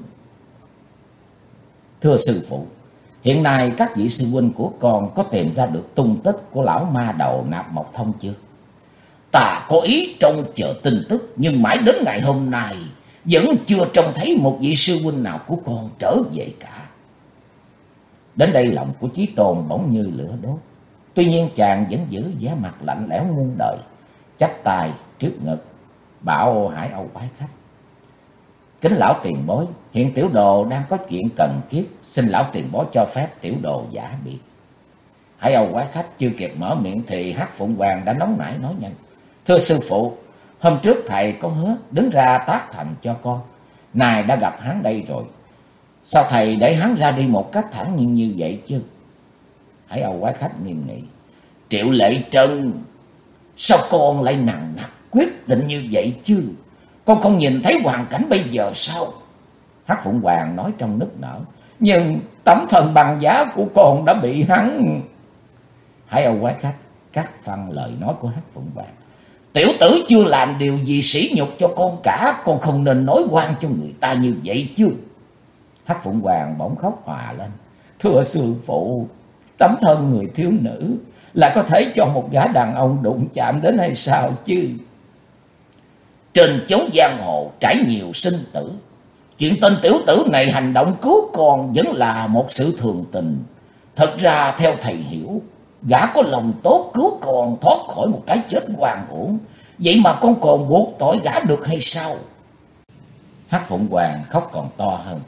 Thưa sư phụ, hiện nay các vị sư huynh của con có tìm ra được tung tích của lão ma đầu Nạp Mộc Thông chưa? Ta có ý trông chờ tin tức, nhưng mãi đến ngày hôm nay vẫn chưa trông thấy một vị sư huynh nào của con trở về cả. Đến đây lòng của Chí Tôn bỗng như lửa đốt. Tuy nhiên chàng vẫn giữ vẻ mặt lạnh lẽo muôn đời, chắp tay trước ngực bảo Hải Âu quái khách. Kính lão tiền bối, hiện tiểu đồ đang có chuyện cần kiếp, xin lão tiền bối cho phép tiểu đồ giả biệt. Hải Âu quái khách chưa kịp mở miệng thì Hắc Phượng Hoàng đã nóng nảy nói nhanh. Thưa sư phụ, hôm trước thầy có hứa đứng ra tác thành cho con, nay đã gặp hắn đây rồi. Sao thầy để hắn ra đi một cách thản nhiên như vậy chứ? Hải Âu quái khách nghiêm nghị. Triệu Lệ Trân, sao con lại nặng nặc quyết định như vậy chứ? Con không nhìn thấy hoàn cảnh bây giờ sao? Hắc Phượng Hoàng nói trong nức nở. Nhưng tấm thần bằng giá của con đã bị hắn... Hải Âu quái khách cắt phăng lời nói của Hắc Phượng Hoàng. Tiểu tử chưa làm điều gì sỉ nhục cho con cả, con không nên nói oan cho người ta như vậy chứ. Hắc Phượng Hoàng bỗng khóc hòa lên. Thưa sư phụ, tấm thân người thiếu nữ là có thể cho một gã đàn ông đụng chạm đến hay sao chứ? Trên chốn giang hồ trải nhiều sinh tử, chuyện tên tiểu tử này hành động cứu con vẫn là một sự thường tình. Thật ra theo thầy hiểu, gã có lòng tốt cứu con thoát khỏi một cái chết oan uổng, vậy mà con còn buộc tội gã được hay sao? Hắc Phượng Hoàng khóc còn to hơn.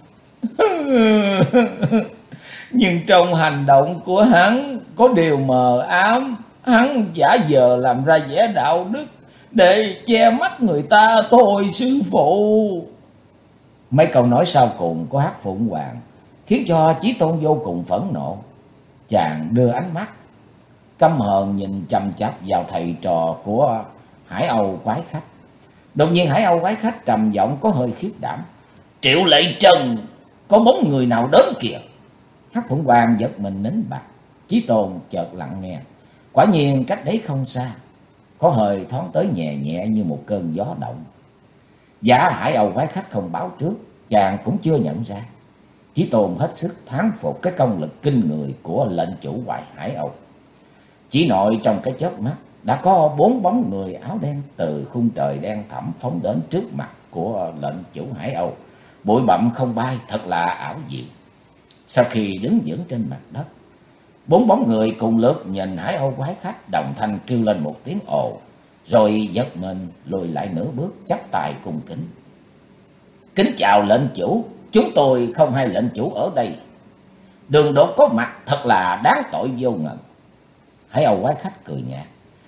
Nhưng trong hành động của hắn có điều mờ ám, hắn giả vờ làm ra vẻ đạo đức để che mắt người ta thôi sư phụ. Mấy câu nói sau cùng của Hắc Phượng Hoàng khiến cho Chí Tôn vô cùng phẫn nộ. Chàng đưa ánh mắt căm hờn nhìn chằm chằm vào thầy trò của Hải Âu quái khách. Đột nhiên Hải Âu quái khách trầm giọng có hơi khiếp đảm. Triệu Lệ Trân, có bóng người nào đến kìa. Hắc Phượng Hoàng giật mình nín bặt. Chí Tôn chợt lặng nghe. Quả nhiên cách đấy không xa, có hơi thoáng tới nhẹ nhẹ như một cơn gió động. Giả Hải Âu quái khách không báo trước, chàng cũng chưa nhận ra. Chí Tôn hết sức thán phục cái công lực kinh người của lệnh chủ Hoài Hải Âu. Chỉ nội trong cái chớp mắt đã có 4 bóng người áo đen từ khung trời đen thẳm phóng đến trước mặt của lệnh chủ Hải Âu. Bụi bặm không bay, thật là ảo diệu. Sau khi đứng vững trên mặt đất, 4 bóng người cùng lượt nhìn Hải Âu quái khách, đồng thanh kêu lên một tiếng ồ, rồi giật mình lùi lại nửa bước, chắp tay cung kính. Kính chào lệnh chủ, chúng tôi không hay lệnh chủ ở đây. Đường đột có mặt thật là đáng tội vô ngần. Hải Âu quái khách cười nhạt.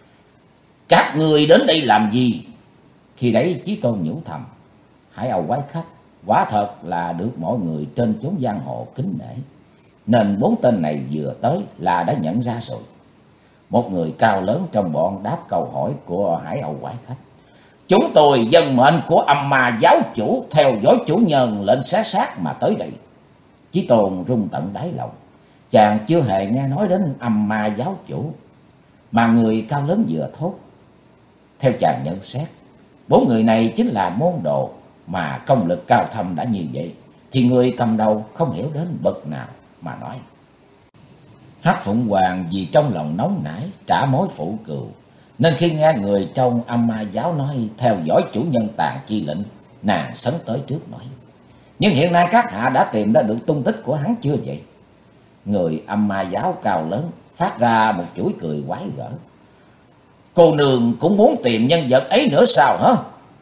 Các người đến đây làm gì? Khi đấy Chí Tôn nhủ thầm. Hải Âu quái khách quả thật là được mọi người trên chốn giang hồ kính nể, nên 4 tên này vừa tới là đã nhận ra rồi. Một người cao lớn trong bọn đáp câu hỏi của Hải Âu quái khách. Chúng tôi dân mệnh của Âm Ma giáo chủ theo dõi chủ nhân lệnh xé xác mà tới đây. Chí Tôn rung tận đáy lòng. Chàng chưa hề nghe nói đến Âm Ma giáo chủ, mà người cao lớn vừa thốt. Theo chàng nhận xét, 4 người này chính là môn đồ mà công lực cao thâm đã như vậy, thì người cầm đầu không hiểu đến bậc nào mà nói. Hắc Phụng Hoàng vì trong lòng nóng nảy trả mối phụ cừu, nên khi nghe người trong âm ma giáo nói theo dõi chủ nhân Tàn Chi lệnh, nàng sấn tới trước nói: nhưng hiện nay các hạ đã tìm ra được tung tích của hắn chưa vậy? Người âm ma giáo cao lớn phát ra một chuỗi cười quái gở: cô nương cũng muốn tìm nhân vật ấy nữa sao hả?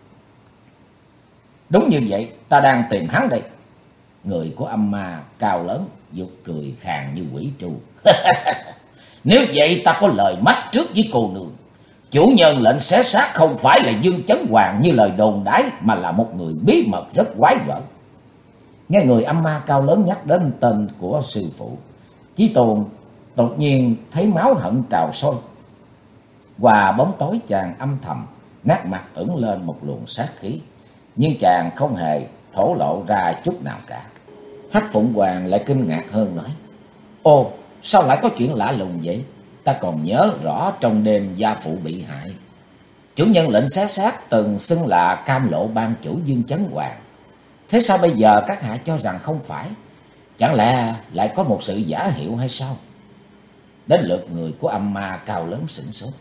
Đúng như vậy, ta đang tìm hắn đây. Người của âm ma cao lớn giục cười khàn như quỷ tru: nếu vậy ta có lời mách trước với cô nương. Chủ nhân lệnh xé xác không phải là Dương Chấn Hoàng như lời đồn đãi, mà là một người bí mật rất quái gở. Nghe người âm ma cao lớn nhắc đến tên của sư phụ, Chí Tôn đột nhiên thấy máu hận trào sôi. Qua bóng tối chàng âm thầm, nét mặt ửng lên một luồng sát khí, nhưng chàng không hề thổ lộ ra chút nào cả. Hắc Phụng Hoàng lại kinh ngạc hơn nói: ô, sao lại có chuyện lạ lùng vậy? Ta còn nhớ rõ trong đêm gia phụ bị hại, chủ nhân lệnh xé xác từng xưng là Cam Lộ ban chủ Dương Chấn Hoàng. Thế sao bây giờ các hạ cho rằng không phải? Chẳng lẽ lại có một sự giả hiệu hay sao? Đến lượt người của âm ma cao lớn sửng sốt: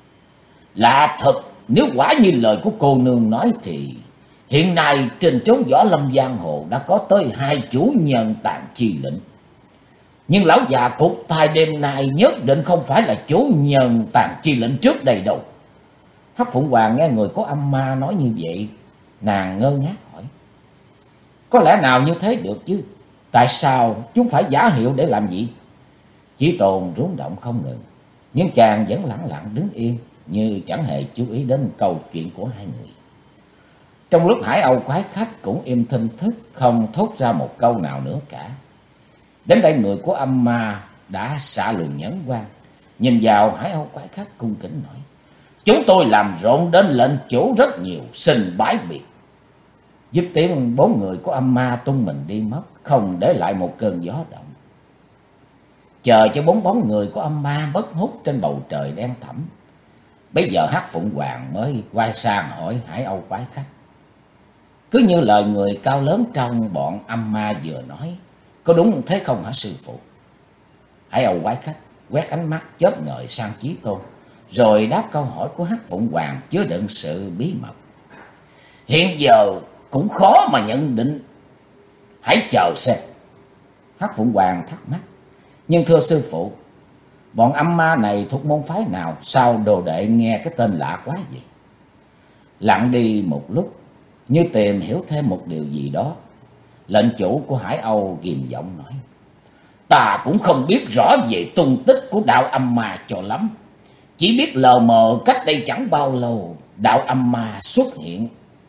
là thật, nếu quả như lời của cô nương nói thì hiện nay trên chốn võ lâm giang hồ đã có tới 2 chủ nhân Tàn Chi lệnh. Nhưng lão già cục tai đêm nay nhất định không phải là chủ nhân Tàn Chi lệnh trước đây đâu. Hắc Phụng Hoàng nghe người có âm ma nói như vậy, nàng ngơ ngác hỏi: có lẽ nào như thế được chứ? Tại sao chúng phải giả hiệu để làm gì? Chí Tôn rung động không ngừng, nhưng chàng vẫn lặng lặng đứng yên, như chẳng hề chú ý đến câu chuyện của hai người. Trong lúc Hải Âu quái khách cũng im thinh thức, không thốt ra một câu nào nữa cả. Đến đây người của âm ma đã xạ luồng nhẫn quan, nhìn vào Hải Âu quái khách cung kính nói: chúng tôi làm rộn đến lệnh chủ rất nhiều, xin bái biệt. Dứt tiếng, 4 người của âm ma tung mình đi mất, không để lại một cơn gió động. Chờ cho 4 bóng người của âm ma mất hút trên bầu trời đen thẳm, bây giờ Hắc Phụng Hoàng mới quay sang hỏi Hải Âu quái khách: cứ như lời người cao lớn trong bọn âm ma vừa nói, có đúng thế không hả sư phụ? Hải Âu quái khách quét ánh mắt chớp ngời sang Chí Tôn, rồi đáp câu hỏi của Hắc Phụng Hoàng chứa đựng sự bí mật: hiện giờ cũng khó mà nhận định, hãy chờ xem. Hắc Phụng Hoàng thắc mắc: nhưng thưa sư phụ, bọn âm ma này thuộc môn phái nào? Sao đồ đệ nghe cái tên lạ quá vậy? Lặng đi một lúc, như tìm hiểu thêm một điều gì đó, lệnh chủ của Hải Âu ghiềm giọng nói: ta cũng không biết rõ về tung tích của đạo âm ma cho lắm, chỉ biết lờ mờ cách đây chẳng bao lâu đạo âm ma xuất hiện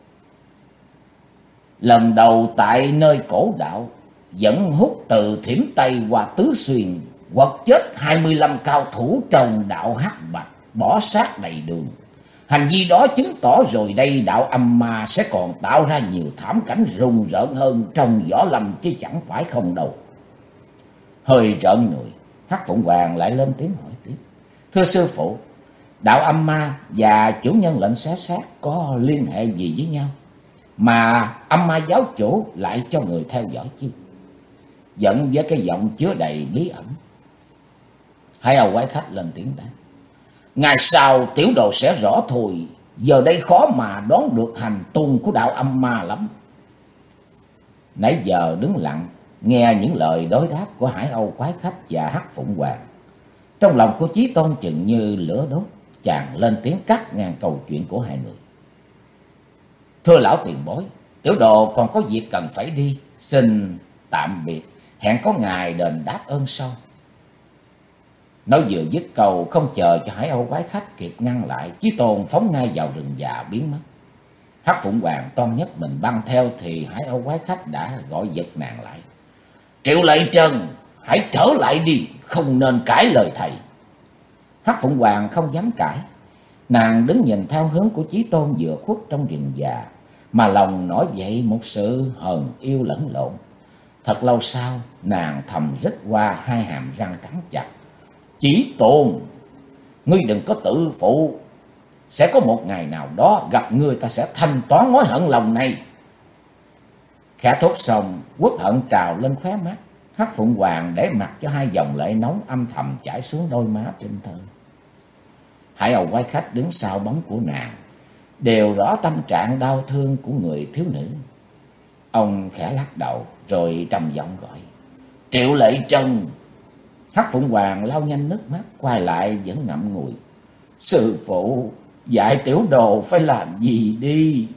lần đầu tại nơi cổ đạo, dẫn hút từ Thiểm Tây qua Tứ Xuyên, quật chết 25 cao thủ trong đạo hắc bạch, bỏ xác đầy đường. Hành vi đó chứng tỏ rồi đây đạo âm ma sẽ còn tạo ra nhiều thảm cảnh rùng rợn hơn trong võ lâm chứ chẳng phải không đâu. Hơi rợn người, Hắc Phụng Hoàng lại lên tiếng hỏi tiếp: thưa sư phụ, đạo âm ma và chủ nhân lệnh xé xác có liên hệ gì với nhau mà âm ma giáo chủ lại cho người theo dõi chứ? Giận với cái giọng chứa đầy bí ẩn. Hải Âu quái khách lên tiếng đáp: ngày sau tiểu đồ sẽ rõ thôi, giờ đây khó mà đoán được hành tung của đạo âm ma lắm. Nãy giờ đứng lặng nghe những lời đối đáp của Hải Âu quái khách và Hắc Phụng Hoàng, trong lòng của Chí Tôn chừng như lửa đốt. Chàng lên tiếng cắt ngang câu chuyện của hai người: thưa lão tiền bối, tiểu đồ còn có việc cần phải đi, xin tạm biệt, hẹn có ngày đền đáp ơn sau. Nói vừa dứt câu, không chờ cho Hải Âu quái khách kịp ngăn lại, Chí Tôn phóng ngay vào rừng già biến mất. Hắc Phụng Hoàng toan nhấc mình băng theo thì Hải Âu quái khách đã gọi giật nàng lại: Triệu Lệ Trần, hãy trở lại đi, không nên cãi lời thầy. Hắc Phụng Hoàng không dám cãi, nàng đứng nhìn theo hướng của Chí Tôn vừa khuất trong rừng già, mà lòng nổi dậy một sự hờn yêu lẫn lộn. Thật lâu sau, nàng thầm rít qua hai hàm răng cắn chặt: Chí Tôn, ngươi đừng có tự phụ, sẽ có một ngày nào đó gặp ngươi ta sẽ thanh toán mối hận lòng này. Khẽ thốt xong, uất hận trào lên khóe mắt, Hắc Phụng Hoàng để mặc cho hai dòng lệ nóng âm thầm chảy xuống đôi má trinh thơ. Hải Âu quái khách đứng sau bóng của nàng, đều rõ tâm trạng đau thương của người thiếu nữ. Ông khẽ lắc đầu rồi trầm giọng gọi: Triệu Lệ Trân. Hắc Phụng Hoàng lau nhanh nước mắt, quay lại vẫn ngậm ngùi: Sư phụ, dạy tiểu đồ phải làm gì đi.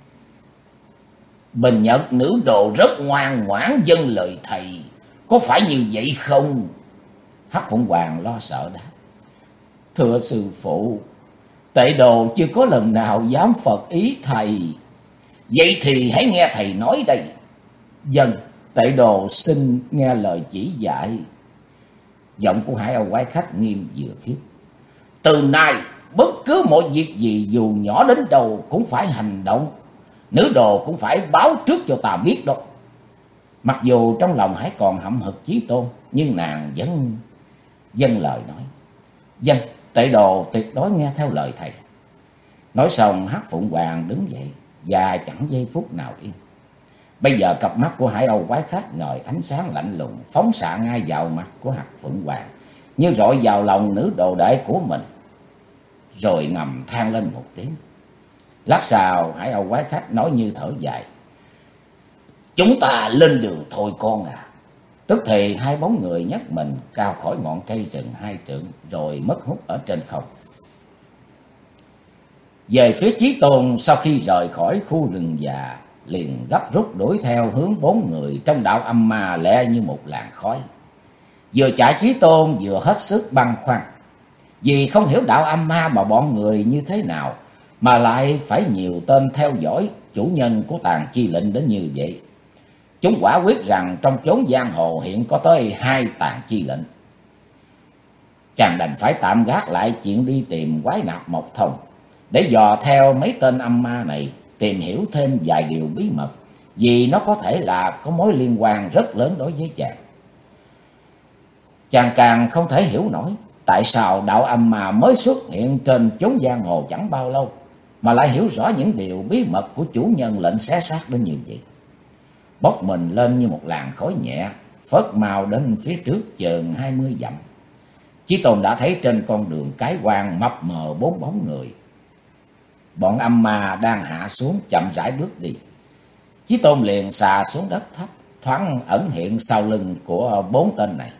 Bình Nhật nữ đồ rất ngoan ngoãn vâng lời thầy, có phải như vậy không? Hắc Phụng Hoàng lo sợ đáp: Thưa sư phụ, tệ đồ chưa có lần nào dám phật ý thầy. Vậy thì hãy nghe thầy nói đây. Vâng, tệ đồ xin nghe lời chỉ dạy. Giọng của Hải Âu quái khách nghiêm vừa khiếp. Từ nay bất cứ mọi việc gì dù nhỏ đến đâu cũng phải hành động. Nữ đồ cũng phải báo trước cho ta biết đó. Mặc dù trong lòng Hải còn hậm hực chí tôn, nhưng nàng vẫn vâng lời nói: Vâng, tệ đồ tuyệt đối nghe theo lời thầy. Nói xong, Hắc Phụng Hoàng đứng dậy và chẳng giây phút nào yên. Bây giờ cặp mắt của Hải Âu quái khách ngời ánh sáng lạnh lùng, phóng xạ ngay vào mặt của Hắc Phụng Hoàng, như rọi vào lòng nữ đồ đệ của mình. Rồi ngầm than lên một tiếng. Lát sau, Hải Âu quái khách nói như thở dài: Chúng ta lên đường thôi con à. Tức thì hai bóng người nhấc mình cao khỏi ngọn cây rừng 2 trượng, rồi mất hút ở trên không. Về phía Chí Tôn, sau khi rời khỏi khu rừng già, liền gấp rút đuổi theo hướng 4 người trong đạo âm ma lẹ như một làn khói. Vừa chạy, Chí Tôn vừa hết sức băn khoăn, vì không hiểu đạo âm ma mà bọn người như thế nào mà lại phải nhiều tên theo dõi chủ nhân của Tàn Chi Lệnh đến như vậy. Chúng quả quyết rằng trong chốn giang hồ hiện có tới 2 Tàn Chi Lệnh. Chàng đành phải tạm gác lại chuyện đi tìm quái nạp Mộc Thông, để dò theo mấy tên âm ma này, tìm hiểu thêm vài điều bí mật, vì nó có thể là có mối liên quan rất lớn đối với chàng. Chàng càng không thể hiểu nổi tại sao đạo âm ma mới xuất hiện trên chốn giang hồ chẳng bao lâu mà lại hiểu rõ những điều bí mật của chủ nhân lệnh xé xác đến như vậy. Bốc mình lên như một làn khói nhẹ, phớt mau đến phía trước chừng 20 dặm. Chí Tôn đã thấy trên con đường cái quang mập mờ 4 bóng người. Bọn âm ma đang hạ xuống chậm rãi bước đi. Chí Tôn liền xà xuống đất thấp, thoáng ẩn hiện sau lưng của 4 tên này.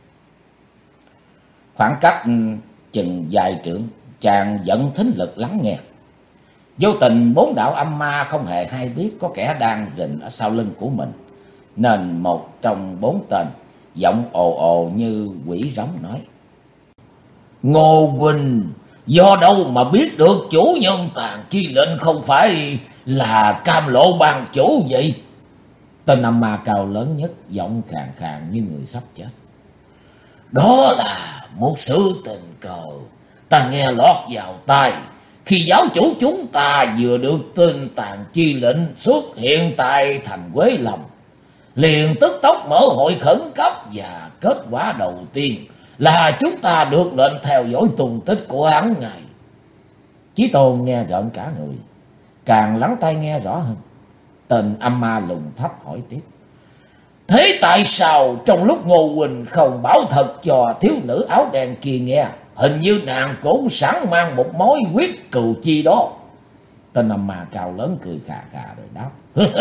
Khoảng cách chừng vài trượng, chàng dẫn thính lực lắng nghe. Vô tình 4 đạo âm ma không hề hay biết có kẻ đang rình ở sau lưng của mình, nên một trong 4 tên giọng ồ ồ như quỷ rống nói: Ngô huynh, do đâu mà biết được chủ nhân Tàn Chi Lệnh không phải là Cam Lộ Bang chủ vậy? Tên âm ma cao lớn nhất giọng khàn khàn như người sắp chết: Đó là một sự tình cờ ta nghe lọt vào tai khi giáo chủ chúng ta vừa được tin Tàn Chi Lệnh xuất hiện tại thành Quế Lâm, liền tức tốc mở hội khẩn cấp, và kết quả đầu tiên là chúng ta được lệnh theo dõi tung tích của hắn ngay. Chí Tôn nghe rợn cả người, càng lắng tai nghe rõ hơn. Tên âm ma lùng thấp hỏi tiếp: Thế tại sao trong lúc Ngô huynh không bảo thật cho thiếu nữ áo đen kia nghe? Hình như nàng cũng sẵn mang một mối quyết cừu chi đó. Tên âm ma cao lớn cười khà khà rồi đáp: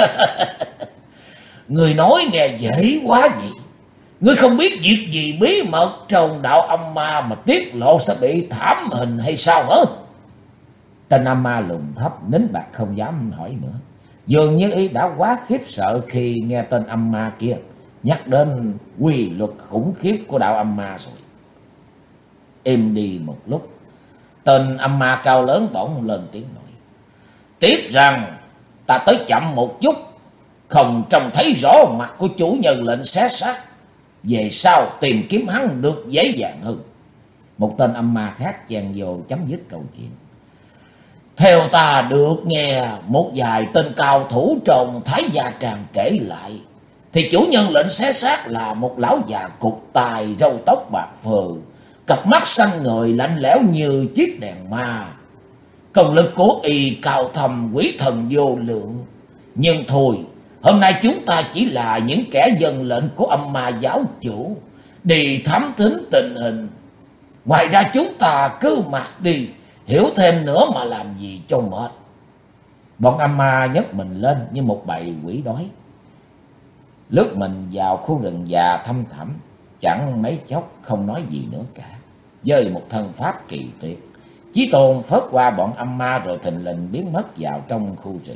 Người nói nghe dễ quá vậy. Ngươi không biết việc gì bí mật trong đạo âm ma mà tiết lộ sẽ bị thảm hình hay sao hả? Tên âm ma lùng thấp nín bặt không dám hỏi nữa. Dường như y đã quá khiếp sợ khi nghe tên âm ma kia nhắc đến quy luật khủng khiếp của đạo âm ma rồi. Im đi một lúc, tên âm ma cao lớn bỗng lên tiếng nói: Tiếc rằng ta tới chậm một chút, không trông thấy rõ mặt của chủ nhân lệnh xé xác. Về sau tìm kiếm hắn được dễ dàng hơn. Một tên âm ma khác chen vô chấm dứt câu chuyện: Theo ta được nghe một vài tên cao thủ trong Thái Gia Tràng kể lại, thì chủ nhân lệnh xé xác là một lão già cụt tai, râu tóc bạc phơ, cặp mắt xanh ngời lạnh lẽo như chiếc đèn ma. Công lực của y cao thầm, quỷ thần vô lượng. Nhưng thôi, Hôm nay chúng ta chỉ là những kẻ dân lệnh của âm ma giáo chủ, đi thám thính tình hình. Ngoài ra chúng ta cứ mặc đi, hiểu thêm nữa mà làm gì cho mệt. Bọn âm ma nhấc mình lên như một bầy quỷ đói, lướt mình vào khu rừng già thăm thẳm, chẳng mấy chốc không nói gì nữa cả. Với một thân pháp kỳ tuyệt, Chí Tôn phớt qua bọn âm ma rồi thình lình biến mất vào trong khu rừng.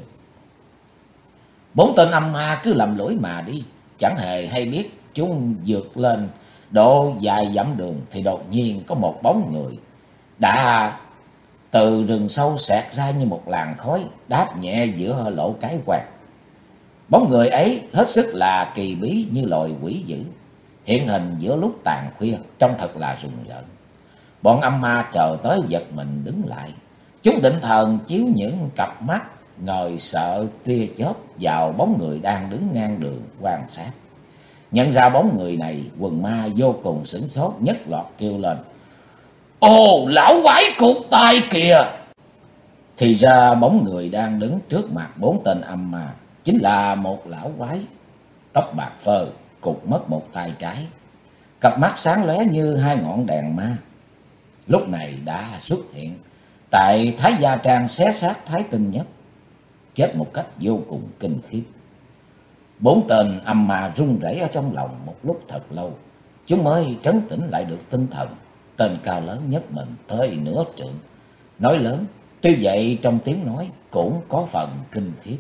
Bốn tên âm ma cứ lầm lũi mà đi, chẳng hề hay biết chúng vượt lên độ dài dặm đường thì đột nhiên có một bóng người đã từ rừng sâu xẹt ra như một làn khói, đáp nhẹ giữa lỗ cái quạt. Bóng người ấy hết sức là kỳ bí như loài quỷ dữ, hiện hình giữa lúc tàn khuya, trông thật là rùng rợn. Bọn âm ma chờ tới giật mình đứng lại. Chúng định thần chiếu những cặp mắt ngời sợ tia chớp vào bóng người đang đứng ngang đường quan sát. Nhận ra bóng người này, quần ma vô cùng sửng sốt, nhất loạt kêu lên: "Ồ, lão quái cụt tay kìa!" Thì ra bóng người đang đứng trước mặt bốn tên âm ma chính là một lão quái tóc bạc phơ, cụt mất một tay trái, cặp mắt sáng lóe như hai ngọn đèn ma. Lúc này đã xuất hiện tại Thái Gia Trang xé xác Thái Tinh Nhất, chết một cách vô cùng kinh khiếp. Bốn tên âm ma run rẩy ở trong lòng một lúc thật lâu, chúng mới trấn tĩnh lại được tinh thần. Tên cao lớn nhất mình tới nửa trượng, nói lớn, tuy vậy trong tiếng nói cũng có phần kinh khiếp: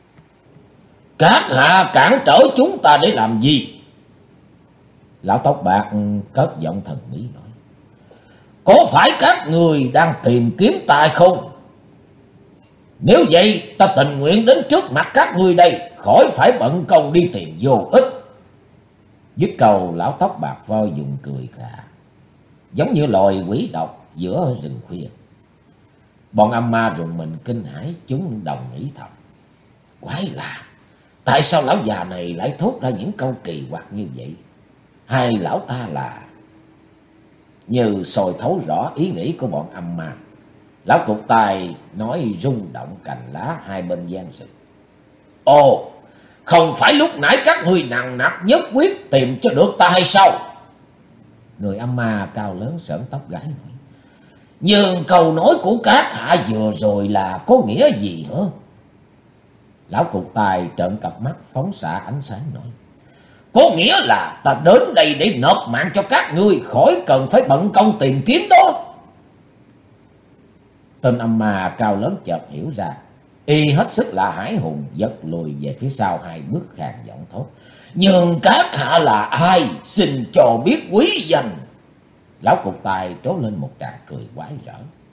"Các hạ cản trở chúng ta để làm gì?" Lão tóc bạc cất giọng thần bí nói: "Có phải các người đang tìm kiếm ta không? Nếu vậy ta tình nguyện đến trước mặt các ngươi đây, khỏi phải bận công đi tìm vô ích." Dứt câu, lão tóc bạc phơ dùng cười khà, giống như loài quỷ độc giữa rừng khuya. Bọn âm ma rùng mình kinh hãi, chúng đồng nghĩ thầm: quái lạ, tại sao lão già này lại thốt ra những câu kỳ quặc như vậy? Hay lão ta là... Như soi thấu rõ ý nghĩ của bọn âm ma, lão cụt tay nói rung động cành lá hai bên gian rừng: "Ồ, không phải lúc nãy các ngươi nằng nặc nhất quyết tìm cho được ta hay sao?" Người âm ma cao lớn sởn tóc gáy nói: "Nhưng câu nói của các hạ vừa rồi là có nghĩa gì hả?" Lão cụt tay trợn cặp mắt phóng xạ ánh sáng nói: "Có nghĩa là ta đến đây để nộp mạng cho các ngươi, khỏi cần phải bận công tìm kiếm đó." Tên âm ma cao lớn chợt hiểu ra, y hết sức là hãi hùng, giật lùi về phía sau hai bước, khàn giọng thốt: "Nhưng các hạ là ai? Xin cho biết quý danh." Lão cụt tay trố lên một tràng cười quái rỡ: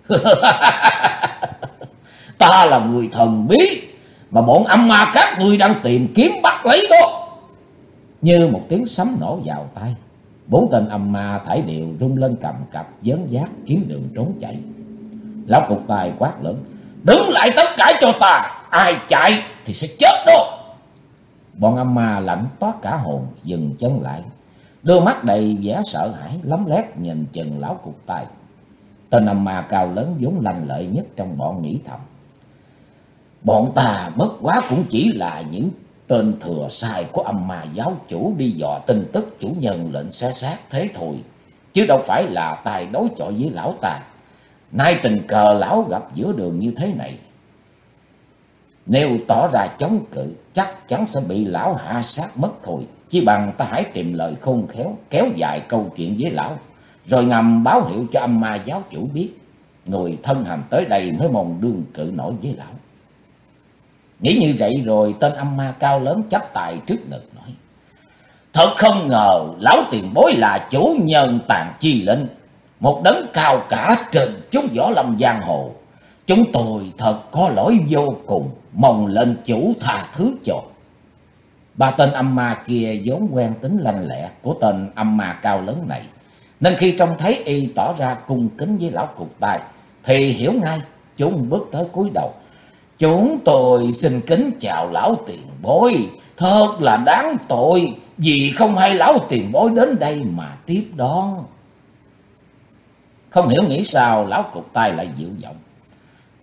"Ta là người thần bí mà bọn âm ma các ngươi đang tìm kiếm bắt lấy đó." Như một tiếng sấm nổ vào tai, bốn tên âm ma thảy đều rung lên cầm cập, vớn vát kiếm đường trốn chạy. Lão cụt tay quát lớn: "Đứng lại tất cả cho ta, ai chạy thì sẽ chết đó." Bọn âm ma lạnh toát cả hồn, dừng chân lại, đôi mắt đầy vẻ sợ hãi lấm lét nhìn chừng lão cụt tay. Tên âm ma cao lớn vốn lanh lợi nhất trong bọn nghĩ thầm: bọn ta bất quá cũng chỉ là những tên thừa sai của âm ma giáo chủ đi dò tin tức chủ nhân lệnh xé xác thế thôi, chứ đâu phải là tài đối chọi với lão ta. Nay tình cờ lão gặp giữa đường như thế này, nếu tỏ ra chống cự chắc chắn sẽ bị lão hạ sát mất thôi. Chỉ bằng ta hãy tìm lời khôn khéo, kéo dài câu chuyện với lão, rồi ngầm báo hiệu cho âm ma giáo chủ biết người thân hành tới đây mới mong đương cự nổi với lão. Nghĩ như vậy rồi tên âm ma cao lớn chắp tay trước ngực nói: "Thật không ngờ lão tiền bối là chủ nhân Tàn Chi Lệnh, một đấng cao cả trên chúng võ lâm giang hồ. Chúng tôi thật có lỗi vô cùng, mong lên chủ tha thứ cho." Ba tên âm ma kia vốn quen tính lanh lẹ của tên âm ma cao lớn này, nên khi trông thấy y tỏ ra cung kính với lão cụt tay thì hiểu ngay. Chúng bước tới cúi đầu: "Chúng tôi xin kính chào lão tiền bối, thật là đáng tội vì không hay lão tiền bối đến đây mà tiếp đón." Không hiểu nghĩ sao lão cụt tay lại dịu giọng: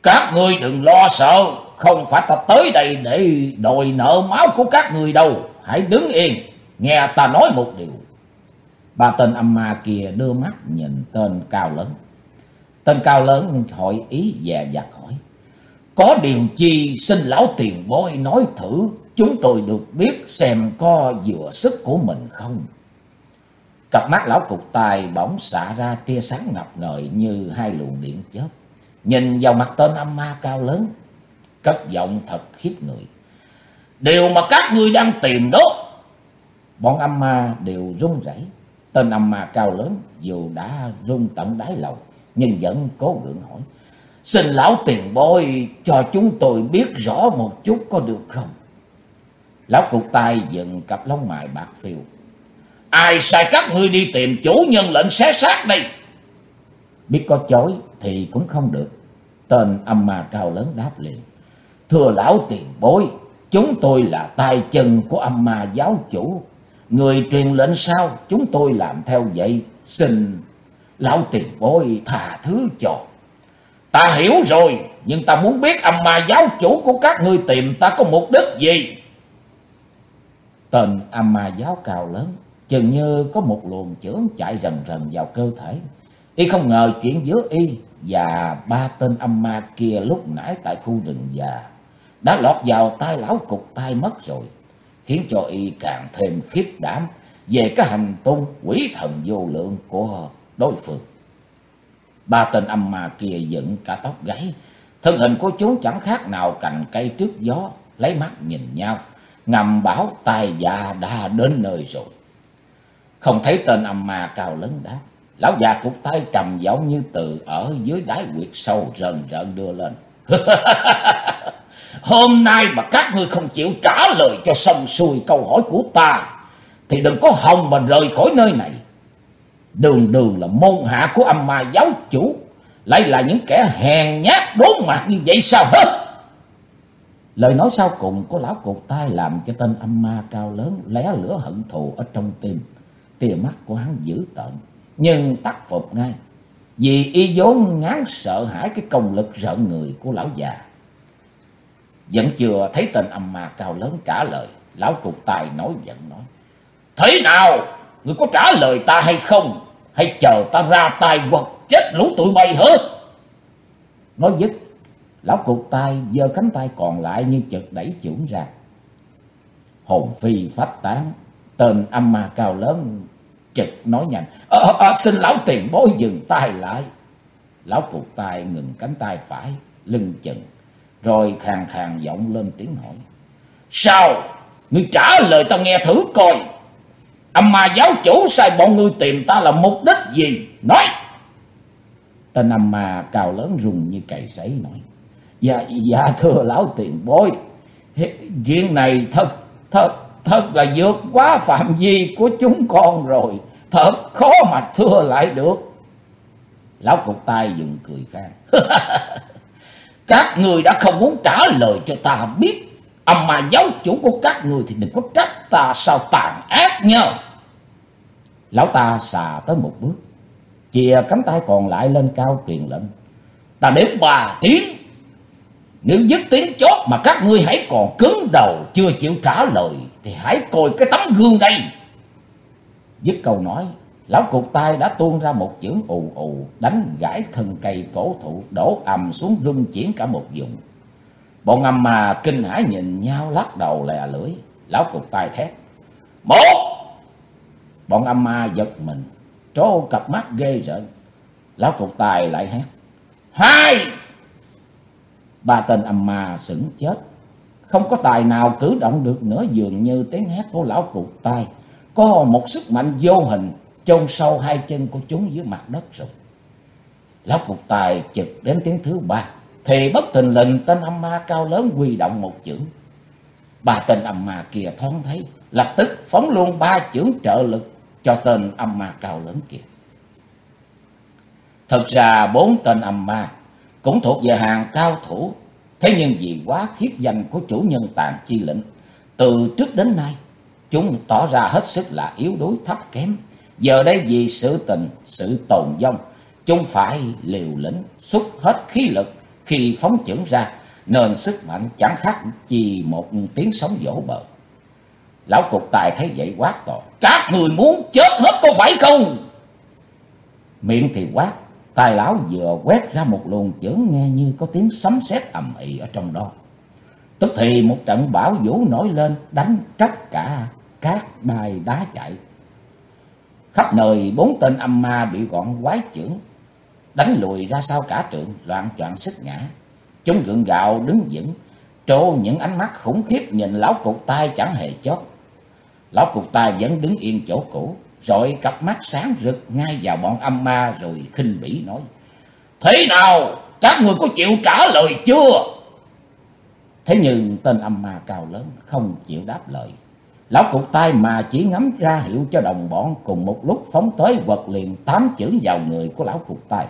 Các ngươi đừng lo sợ, không phải ta tới đây để đòi nợ máu của các ngươi đâu. Hãy đứng yên, nghe ta nói một điều. Ba tên âm ma kia đưa mắt nhìn tên cao lớn. Tên cao lớn hỏi ý dè dặt hỏi: có điều chi xin lão tiền bối nói thử, chúng tôi được biết xem có vừa sức của mình không? Cặp mắt lão cụt tay bỗng xạ ra tia sáng ngập ngời như hai luồng điện chớp, nhìn vào mặt tên âm ma cao lớn, cất giọng thật khiếp người: điều mà các ngươi đang tìm đó. Bọn âm ma đều run rẩy. Tên âm ma cao lớn dù đã run tận đáy lòng nhưng vẫn cố gượng hỏi: xin lão tiền bối cho chúng tôi biết rõ một chút có được không? Lão cụt tay dựng cặp lông mày bạc phiêu: ai sai các ngươi đi tìm chủ nhân lệnh xé xác đây? Biết có chối thì cũng không được. Tên âm ma cao lớn đáp liền: thưa lão tiền bối, chúng tôi là tay chân của âm ma giáo chủ, người truyền lệnh sao chúng tôi làm theo vậy, xin lão tiền bối tha thứ cho. Ta hiểu rồi, nhưng ta muốn biết âm ma giáo chủ của các ngươi tìm ta có mục đích gì? Tên âm ma giáo cao lớn chừng như có một luồng chưởng chạy rần rần vào cơ thể. Y không ngờ chuyện giữa y và ba tên âm ma kia lúc nãy tại khu rừng già đã lọt vào tai lão cụt tay mất rồi, khiến cho y càng thêm khiếp đảm về cái hành tung quỷ thần vô lượng của đối phương. Ba tên âm ma kia dựng cả tóc gáy, thân hình của chúng chẳng khác nào cành cây trước gió, lấy mắt nhìn nhau, ngầm bảo tài già đã đến nơi rồi. Không thấy tên âm ma cao lớn đáp, lão già cụt tay trầm giọng như từ ở dưới đáy huyệt sâu rần rợn đưa lên: hôm nay mà các ngươi không chịu trả lời cho xong xuôi câu hỏi của ta thì đừng có hòng mà rời khỏi nơi này. Đường đường là môn hạ của âm ma giáo chủ, lại là những kẻ hèn nhát đốn mặt như vậy sao hết? Lời nói sau cùng của lão cụt tay làm cho tên âm ma cao lớn lóe lửa hận thù ở trong tim. Tia mắt của hắn dữ tợn nhưng tắt phục ngay, vì y vốn ngán sợ hãi cái công lực rợn người của lão già. Vẫn chưa thấy tên âm ma cao lớn trả lời, lão cụt tay nổi giận nói: thế nào, ngươi có trả lời ta hay không, hay chờ ta ra tay quật chết lũ tụi bay hả? Nói dứt, lão cụt tay giơ cánh tay còn lại như chợt đẩy chưởng ra. Hồn phi phách tán, tên âm ma cao lớn chợt nói nhanh: xin lão tiền bối dừng tay lại. Lão cụt tay ngừng cánh tay phải, lưng chừng, rồi khàn khàn giọng lên tiếng hỏi: sao, ngươi trả lời ta nghe thử coi. Âm ma giáo chủ sai bọn ngươi tìm ta là mục đích gì? Nói! Tên âm ma cao lớn rung như cày sấy nói: Dạ thưa lão tiền bối, chuyện này thật là vượt quá phạm vi của chúng con rồi, thật khó mà thưa lại được. Lão cụt tay dùng cười khan: các người đã không muốn trả lời cho ta biết âm ma giáo chủ của các người thì đừng có trách ta sao tàn ác nha. Lão ta xà tới một bước, chìa cánh tay còn lại lên cao truyền lệnh: ta đếm 3 tiếng, nếu dứt tiếng chót mà các ngươi hãy còn cứng đầu chưa chịu trả lời thì hãy coi cái tấm gương đây. Dứt câu nói, lão cụt tay đã tuôn ra một chưởng ù ù đánh gãy thân cây cổ thụ, đổ ầm xuống rung chuyển cả một vùng. Bọn âm ma kinh hãi nhìn nhau lắc đầu lè lưỡi. Lão cụt tay thét: 1! Bọn âm ma giật mình, trố cặp mắt ghê rợn. Lão cụt tay lại hét: 2! 3 tên âm ma sững chết, không có tài nào cử động được nữa, dường như tiếng hét của lão cụt tay có một sức mạnh vô hình chôn sâu 2 chân của chúng dưới mặt đất rồi. Lão cụt tay chực đến tiếng thứ 3 thì bất thình lình tên âm ma cao lớn huy động một chưởng. 3 tên âm ma kia thoáng thấy, lập tức phóng luôn 3 chưởng trợ lực cho tên âm ma cao lớn kia. Thực ra 4 tên âm ma cũng thuộc về hàng cao thủ, thế nhưng vì quá khiếp danh của chủ nhân Tàn Chi Lĩnh, từ trước đến nay chúng tỏ ra hết sức là yếu đuối thấp kém. Giờ đây vì sự tình, sự tồn vong, chúng phải liều lĩnh, xuất hết khí lực khi phóng chưởng ra, nên sức mạnh chẳng khác chi một tiếng sóng vỗ bờ. Lão cục tài thấy vậy quát to: "Các người muốn chết hết có phải không?" Miệng thì quát, tay lão vừa quét ra một luồng chưởng nghe như có tiếng sấm sét ầm ĩ ở trong đó. Tức thì một trận bão vũ nổi lên, đánh trách cả cát đai đá chạy. Khắp nơi 4 tên âm ma bị gọn quái chưởng đánh lùi ra sau cả trượng, loạng choạng xích ngã. Chúng gượng gạo đứng vững, trố những ánh mắt khủng khiếp nhìn lão cục tai chẳng hề chớp. Lão cục tai vẫn đứng yên chỗ cũ, rồi cặp mắt sáng rực ngay vào bọn âm ma rồi khinh bỉ nói: "Thế nào, các người có chịu trả lời chưa?" Thế nhưng tên âm ma cao lớn không chịu đáp lời. Lão cục tai mà chỉ ngắm ra hiệu cho đồng bọn cùng một lúc phóng tới, quật liền 8 chưởng vào người của lão cục tai.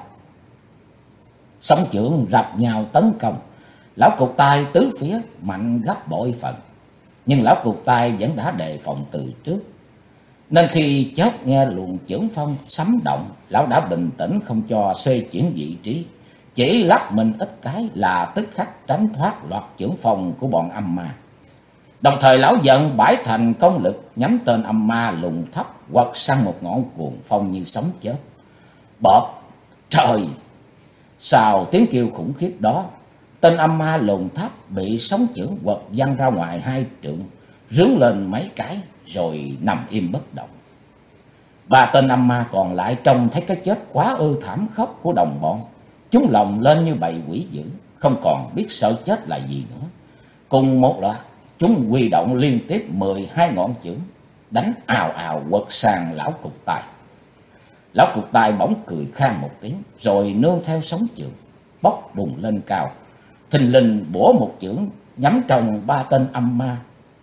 Sóng chưởng rập nhau tấn công, lão cục tai tứ phía mạnh gấp bội phần. Nhưng lão cục tai vẫn đã đề phòng từ trước, nên khi chớp nghe luồng chưởng phong sấm động, lão đã bình tĩnh không cho xê chuyển vị trí, chỉ lắc mình ít cái là tức khắc tránh thoát loạt chưởng phong của bọn âm ma. Đồng thời lão dần bãi thành công lực nhắm tên âm ma lùng thấp, quật sang một ngọn cuồng phong như sấm chớp. Bọp! Trời! Sau tiếng kêu khủng khiếp đó, tên âm ma lùng thấp bị sóng chưởng quật văng ra ngoài 2 trượng, rướn lên mấy cái rồi nằm im bất động. 3 tên âm ma còn lại trông thấy cái chết quá ư thảm khốc của đồng bọn, chúng lồng lên như bầy quỷ dữ, không còn biết sợ chết là gì nữa. Cùng một loạt, chúng huy động liên tiếp 12 ngọn chưởng, đánh ào ào quật sang lão cục tài. Lão cục tài bỗng cười khan một tiếng, rồi nương theo sóng chưởng bốc bùng lên cao, thình lình bổ một chưởng nhắm trong 3 tên âm ma.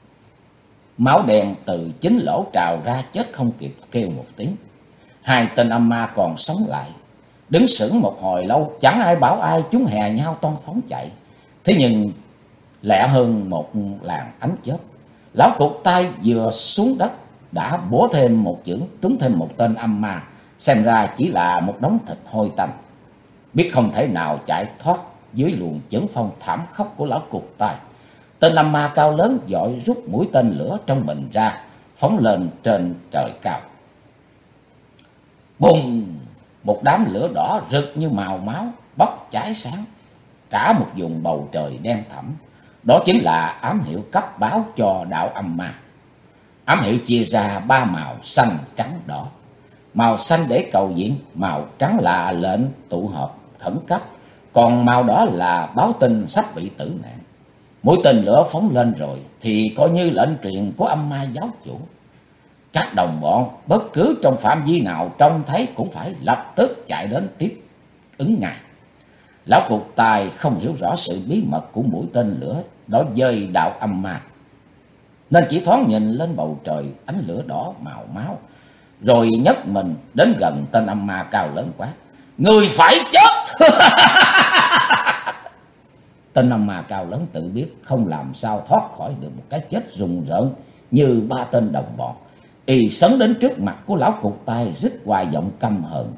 Máu đen từ chính lỗ trào ra, chết không kịp kêu một tiếng. 2 tên âm ma còn sống lại, đứng sững một hồi lâu, chẳng ai bảo ai, chúng hè nhau toan phóng chạy. Thế nhưng lẹ hơn một làn ánh chớp, lão cục tai vừa xuống đất đã bổ thêm một chưởng trúng thêm một tên âm ma, xem ra chỉ là một đống thịt hôi tanh. Biết không thể nào chạy thoát dưới luồng chưởng phong thảm khốc của lão cục tai, tên âm ma cao lớn vội rút mũi tên lửa trong mình ra, phóng lên trên trời cao. Bùng! Một đám lửa đỏ rực như màu máu bốc cháy sáng cả một vùng bầu trời đen thẳm. Đó chính là ám hiệu cấp báo cho đạo âm ma. Ám hiệu chia ra 3 màu: xanh, trắng, đỏ. Màu xanh để cầu viện, màu trắng là lệnh tụ họp khẩn cấp, còn màu đỏ là báo tin sắp bị tử nạn. Mũi tên lửa phóng lên rồi thì coi như lệnh truyền của âm ma giáo chủ. Các đồng bọn bất cứ trong phạm vi nào trông thấy cũng phải lập tức chạy đến tiếp ứng ngay. Lão cục tài không hiểu rõ sự bí mật của mũi tên lửa đó dơi đạo âm ma, nên chỉ thoáng nhìn lên bầu trời ánh lửa đỏ màu máu, rồi nhấc mình đến gần tên âm ma cao lớn quát: "Người phải chết!" Tên âm ma cao lớn tự biết không làm sao thoát khỏi được một cái chết rùng rợn như 3 tên đồng bọn. Y sấn đến trước mặt của lão cục tai, rít qua giọng căm hờn: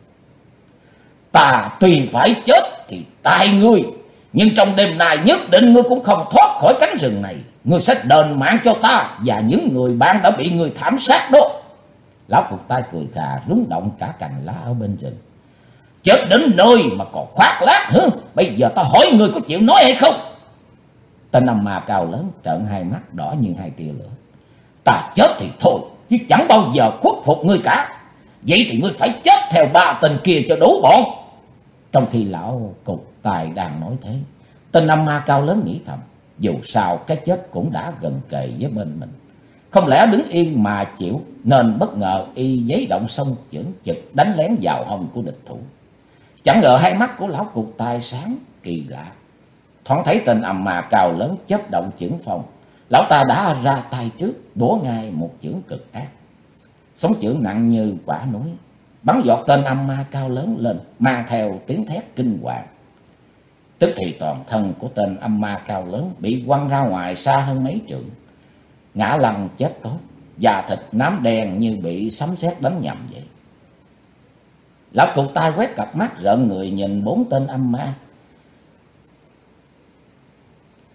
"Ta tuy phải chết thì tại ngươi, nhưng trong đêm nay nhất định ngươi cũng không thoát khỏi cánh rừng này. Ngươi sẽ đền mạng cho ta và những người bạn đã bị ngươi thảm sát đó." Lão cục tai cười khà, rung động cả cành lá ở bên rừng: "Chết đến nơi mà còn khoác lác hả? Bây giờ ta hỏi ngươi có chịu nói hay không?" Tên âm ma cao lớn trợn 2 mắt đỏ như 2 tia lửa: "Ta chết thì thôi, chứ chẳng bao giờ khuất phục ngươi cả. Vậy thì ngươi phải chết theo 3 tên kia cho đủ bọn." Trong khi lão cục tài đang nói thế, tên âm ma cao lớn nghĩ thầm: dù sao cái chết cũng đã gần kề với bên mình, không lẽ đứng yên mà chịu, nên bất ngờ y giấy động song chưởng chực đánh lén vào hông của địch thủ. Chẳng ngờ 2 mắt của lão cục tài sáng kỳ lạ, thoáng thấy tên âm ma cao lớn chớp động chưởng phong, lão ta đã ra tay trước, bổ ngay một chưởng cực ác. Sóng chưởng nặng như quả núi bắn giọt tên âm ma cao lớn lên, mang theo tiếng thét kinh hoàng. Tức thì toàn thân của tên âm ma cao lớn bị quăng ra ngoài xa hơn mấy trượng, ngã lăn chết tốt, da thịt nám đen như bị sấm sét đánh nhầm vậy. Lão cục tai quét cặp mắt rợn người nhìn 4 tên âm ma,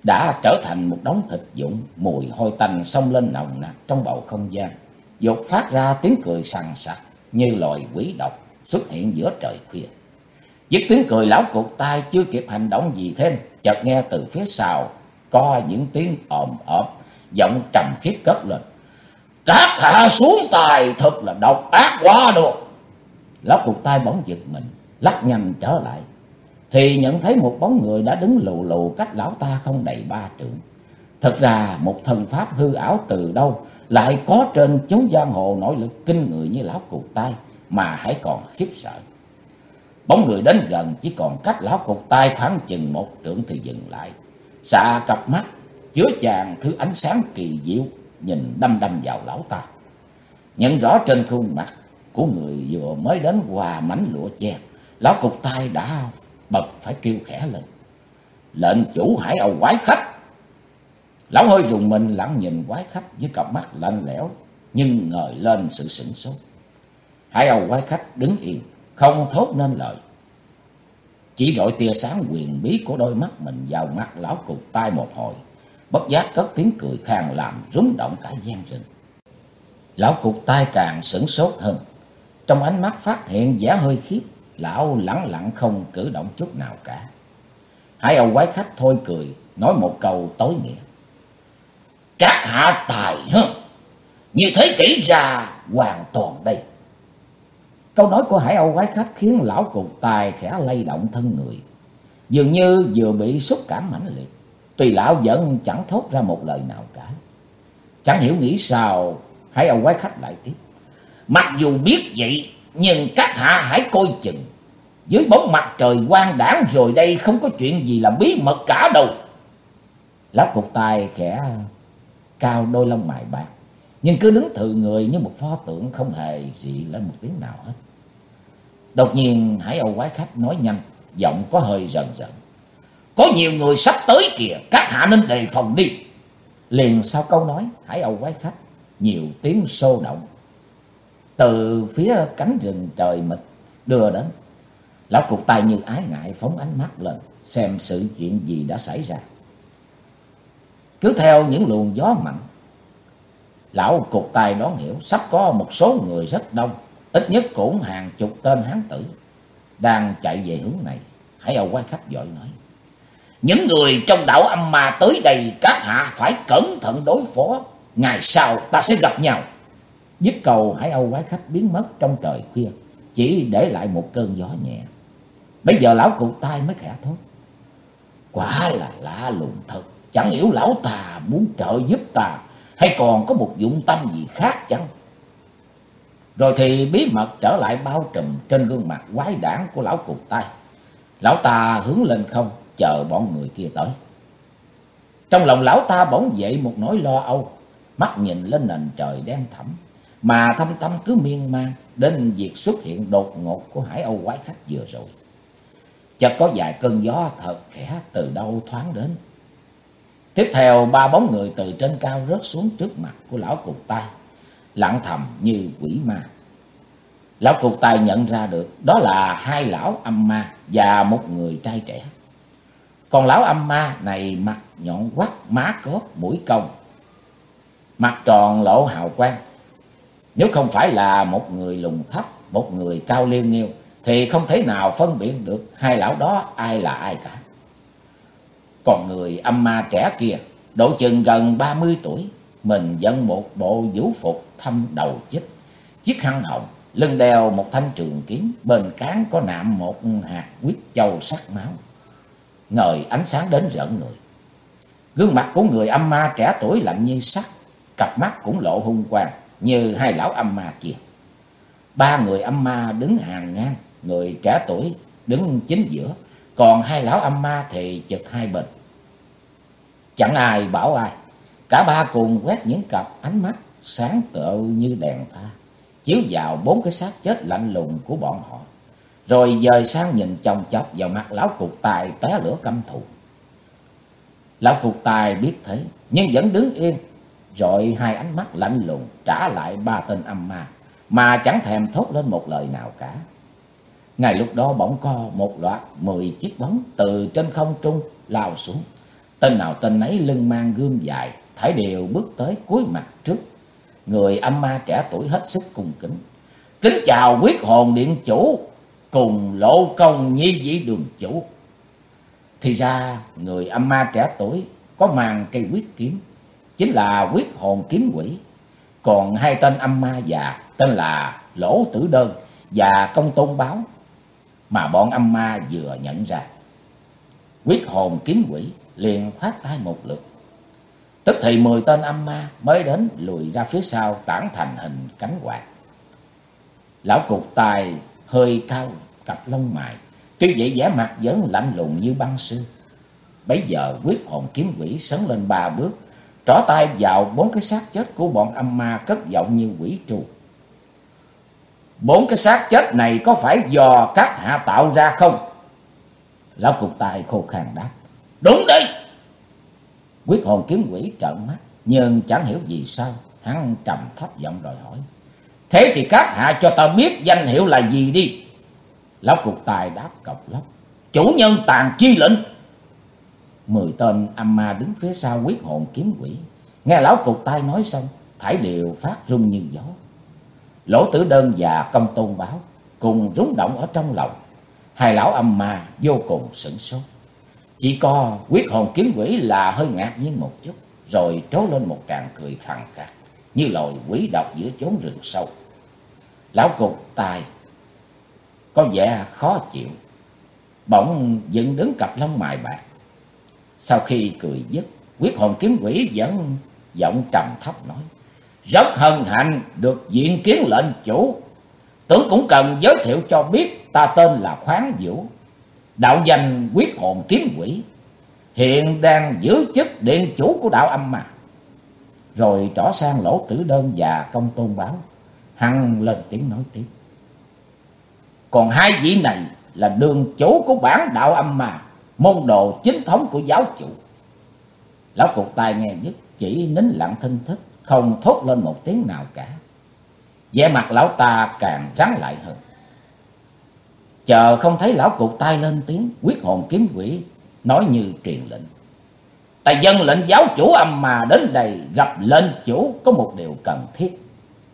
đã trở thành một đống thịt vụn, mùi hôi tanh xông lên nồng nặc trong bầu không gian, vụt phát ra tiếng cười sằng sặc như loài quỷ độc xuất hiện giữa trời khuya. Dứt tiếng cười, lão cụt tay chưa kịp hành động gì thêm, chợt nghe từ phía sau có những tiếng ồm ộp, giọng trầm khiếp cất lên: "Các hạ xuống tài thật là độc ác quá độ." Lão cụt tay bỗng giật mình, lắc nhanh trở lại, thì nhận thấy một bóng người đã đứng lù lù cách lão ta không đầy 3 trượng. Thật ra một thần pháp hư ảo từ đâu lại có trên chốn giang hồ nội lực kinh người như lão cụt tay mà hãy còn khiếp sợ. Bóng người đến gần, chỉ còn cách lão cụt tay khoảng chừng 1 trượng thì dừng lại, xạ cặp mắt chứa chan thứ ánh sáng kỳ diệu, nhìn đăm đăm vào lão ta. Nhận rõ trên khuôn mặt của người vừa mới đến qua mảnh lụa che, lão cụt tay đã bật phải kêu khẽ lên: "Lệnh chủ Hải Âu quái khách!" Lão hơi rùng mình lặng nhìn quái khách với cặp mắt lạnh lẽo nhưng ngời lên sự sửng sốt. Hải Âu quái khách đứng yên, không thốt nên lời, chỉ rọi tia sáng huyền bí của đôi mắt mình vào mặt lão cụt tay một hồi, bất giác cất tiếng cười khàn làm rúng động cả gian rừng. Lão cụt tay càng sửng sốt hơn, trong ánh mắt phát hiện vẻ hơi khiếp. Lão lẳng lặng không cử động chút nào cả. Hải Âu quái khách thôi cười, nói một câu tối nghĩa: "Các hạ tài hơn, như thế kỹ ra hoàn toàn đây." Câu nói của Hải Âu quái khách khiến lão cụt tài khẽ lay động thân người, dường như vừa bị xúc cảm mãnh liệt. Tuy lão vẫn chẳng thốt ra một lời nào cả. Chẳng hiểu nghĩ sao, Hải Âu quái khách lại tiếp: "Mặc dù biết vậy, nhưng các hạ hãy coi chừng. Dưới bóng mặt trời quang đãng rồi đây không có chuyện gì là bí mật cả đâu." Lão cụt tài khẽ cao đôi lông mày bạc, nhưng cứ đứng thừ người như một pho tượng, không hề rị lên một tiếng nào hết. Đột nhiên Hải Âu quái khách nói nhanh, giọng có hơi rần rần: "Có nhiều người sắp tới kìa, các hạ nên đề phòng đi." Liền sau câu nói Hải Âu quái khách, nhiều tiếng xô động từ phía cánh rừng trời mịt đưa đến. Lão cụt tay như ái ngại phóng ánh mắt lên xem sự chuyện gì đã xảy ra. Cứ theo những luồng gió mạnh, lão cụt tay đoán hiểu sắp có một số người rất đông, ít nhất cũng hàng chục tên hán tử đang chạy về hướng này. Hải Âu quái khách vội nói: "Những người trong đảo âm ma tới đây, các hạ phải cẩn thận đối phó, ngày sau ta sẽ gặp nhau." Dứt câu, Hải Âu quái khách biến mất trong trời khuya, chỉ để lại một cơn gió nhẹ. Bây giờ lão cụt tay mới khẽ thốt: "Quả là lạ lùng thật, chẳng hiểu lão ta muốn trợ giúp ta hay còn có một dụng tâm gì khác chăng?" Rồi thì bí mật trở lại bao trùm trên gương mặt quái đản của lão cụt tay. Lão ta hướng lên không, chờ bọn người kia tới. Trong lòng lão ta bỗng dậy một nỗi lo âu, mắt nhìn lên nền trời đen thẳm mà thâm tâm cứ miên man đến việc xuất hiện đột ngột của Hải Âu quái khách vừa rồi. Chợt có vài cơn gió thật khẽ từ đâu thoáng đến. Tiếp theo 3 bóng người từ trên cao rớt xuống trước mặt của lão cụt tay, lặng thầm như quỷ ma. Lão cụt tay nhận ra được đó là 2 lão âm ma và một người trai trẻ. Còn lão âm ma này mặt nhọn quắt, má cóp, mũi cong, mặt tròn lộ hào quang. Nếu không phải là một người lùn thấp, một người cao liêu nghiêu, thì không thể nào phân biệt được 2 lão đó ai là ai cả. Còn người âm ma trẻ kia độ chừng gần 30 tuổi, mình dẫn một bộ vũ phục thâm đầu chích, chiếc khăn hồng, lưng đeo một thanh trường kiếm, bên cán có nạm một hạt huyết châu sắc máu, ngời ánh sáng đến rợn người. Gương mặt của người âm ma trẻ tuổi lạnh như sắt, cặp mắt cũng lộ hung quang như 2 lão âm ma kia. 3 người âm ma đứng hàng ngang, người trẻ tuổi đứng chính giữa, còn 2 lão âm ma thì chực hai bên. Chẳng ai bảo ai, cả 3 cùng quét những cặp ánh mắt sáng tựa như đèn pha chiếu vào 4 cái xác chết lạnh lùng của bọn họ, rồi dời sang nhìn chòng chọc vào mặt lão cụt tài té lửa căm thù. Lão cụt tài biết thế nhưng vẫn đứng yên, rồi 2 ánh mắt lạnh lùng trả lại 3 tên âm ma mà chẳng thèm thốt lên một lời nào cả. Ngay lúc đó bỗng có một loạt 10 chiếc bóng từ trên không trung lao xuống, Tên nào tên nấy lưng mang gươm dài, thải đều bước tới cúi mặt trước. Người âm ma trẻ tuổi hết sức cung kính: kính chào quyết hồn điện chủ cùng Lộ Công nhi vị đường chủ. Thì ra người âm ma trẻ tuổi có mang cây quyết kiếm, chính là quyết hồn kiếm quỷ. Còn hai tên âm ma già tên là Lỗ Tử Đơn và Công Tôn Báo mà bọn âm ma vừa nhận ra. Quyết hồn kiếm quỷ liền khoát tay một lượt, tức thì 10 tên âm ma mới đến lùi ra phía sau, tản thành hình cánh quạt. Lão cụt tài hơi cao cặp lông mày, tuy vậy vẻ mặt vẫn lạnh lùng như băng xương. Bấy giờ quyết hồn kiếm quỷ sấn lên 3 bước, trỏ tay vào 4 cái xác chết của bọn âm ma, cất giọng như quỷ tru: 4 cái xác chết này có phải do các hạ tạo ra không? Lão cụt tài khô khan đáp: đúng đấy. Quyết hồn kiếm quỷ trợn mắt, nhưng chẳng hiểu vì sao hắn trầm thấp giọng rồi hỏi: thế thì các hạ cho ta biết danh hiệu là gì đi. Lão cụt tài đáp cộc lốc: chủ nhân Tàn Chi Lệnh. 10 tên âm ma đứng phía sau quyết hồn kiếm quỷ nghe lão cụt tài nói xong, thảy đều phát run như gió. Lỗ Tử Đơn và Công Tôn Báo cùng rúng động ở trong lòng. Hai lão âm ma vô cùng sửng sốt. Chỉ có quyết hồn kiếm quỷ là hơi ngạc nhiên một chút, rồi trố lên một tràng cười khàn khàn như loài quỷ độc giữa chốn rừng sâu. Lão cụt tài có vẻ khó chịu, bỗng dựng đứng cặp lông mày bạc. Sau khi cười dứt, quyết hồn kiếm quỷ vẫn giọng trầm thấp nói: rất hân hạnh được diện kiến lệnh chủ. Tưởng cũng cần giới thiệu cho biết, ta tên là Khoáng Vũ, đạo danh quyết hồn kiếm quỷ, hiện đang giữ chức điện chủ của đạo âm mà. Rồi trỏ sang Lỗ Tử Đơn và Công Tôn Báo, hăng lên tiếng nói tiếp: còn hai vị này là đường chủ của bản đạo âm mà, môn đồ chính thống của giáo chủ. Lão cụt tài nghe dứt chỉ nín lặng thinh thích, không thốt lên một tiếng nào cả. vẻ mặt lão ta càng rắn lại hơn. Chờ không thấy lão cụt tay lên tiếng, quyết hồn kiếm quỷ nói như truyền lệnh: ta dâng lệnh giáo chủ âm mà đến đây gặp lệnh chủ có một điều cần thiết.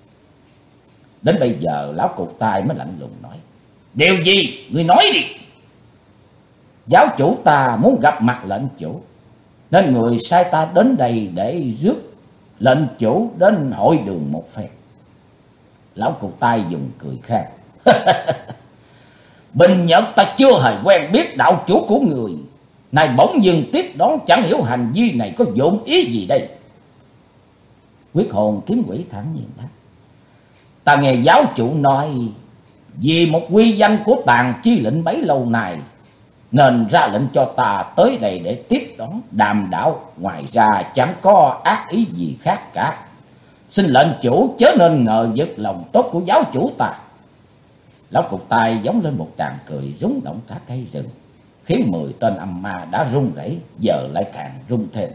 Đến bây giờ lão cụt tay mới lạnh lùng nói: điều gì? Ngươi nói đi. Giáo chủ ta muốn gặp mặt lệnh chủ, nên người sai ta đến đây để rước lệnh chủ đến hội đường một phen. Lão cụt tay dùng cười khan: Bình Nhật ta chưa hề quen biết đạo chủ của người, nay bỗng dưng tiếp đón, chẳng hiểu hành vi này có dụng ý gì đây. Quyết hồn kiếm quỷ thẳng nhiên đáp: ta nghe giáo chủ nói vì một quy danh của Tàn Chi Lệnh bấy lâu nay, nên ra lệnh cho ta tới đây để tiếp đón đàm đạo, ngoài ra chẳng có ác ý gì khác cả. Xin lệnh chủ chớ nên ngờ vực lòng tốt của giáo chủ ta. Lão cụt tay giống lên một tràng cười rúng động cả cây rừng, khiến 10 tên âm ma đã run rẩy giờ lại càng run thêm.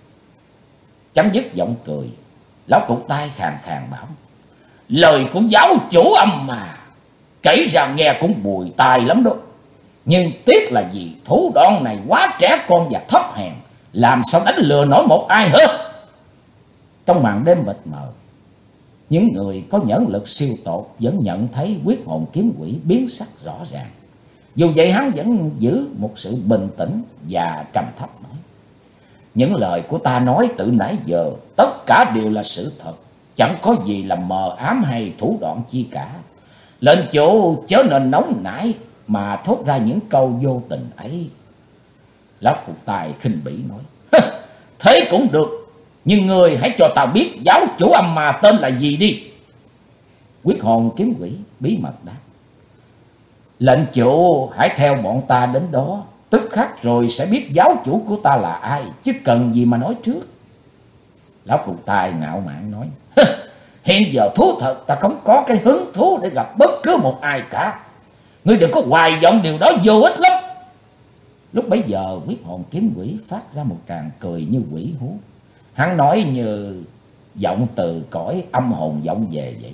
Chấm dứt giọng cười, lão cụt tay khàn khàn bảo: lời của giáo chủ âm mà kể ra nghe cũng bùi tai lắm đó, nhưng tiếc là vì thủ đoạn này quá trẻ con và thấp hèn, làm sao đánh lừa nổi một ai hết. Trong màn đêm mịt mờ, những người có nhãn lực siêu tột vẫn nhận thấy quyết hồn kiếm quỷ biến sắc rõ ràng. Dù vậy hắn vẫn giữ một sự bình tĩnh và trầm thấp nói: những lời của ta nói từ nãy giờ tất cả đều là sự thật, chẳng có gì là mờ ám hay thủ đoạn chi cả. Lệnh chủ chớ nên nóng nảy mà thốt ra những câu vô tình ấy. Lão cụt tài khinh bỉ nói: thế cũng được, nhưng người hãy cho ta biết giáo chủ âm mà tên là gì đi. Quyết hồn kiếm quỷ bí mật đáp: lệnh chủ hãy theo bọn ta đến đó, tức khắc rồi sẽ biết giáo chủ của ta là ai, chứ cần gì mà nói trước. Lão cụt tài ngạo mạn nói: hiện giờ thú thật ta không có cái hứng thú để gặp bất cứ một ai cả. Ngươi đừng có hoài vọng điều đó, vô ích lắm. Lúc bấy giờ quyết hồn kiếm quỷ phát ra một tràng cười như quỷ hú. Hắn nói như giọng từ cõi âm hồn vọng về vậy: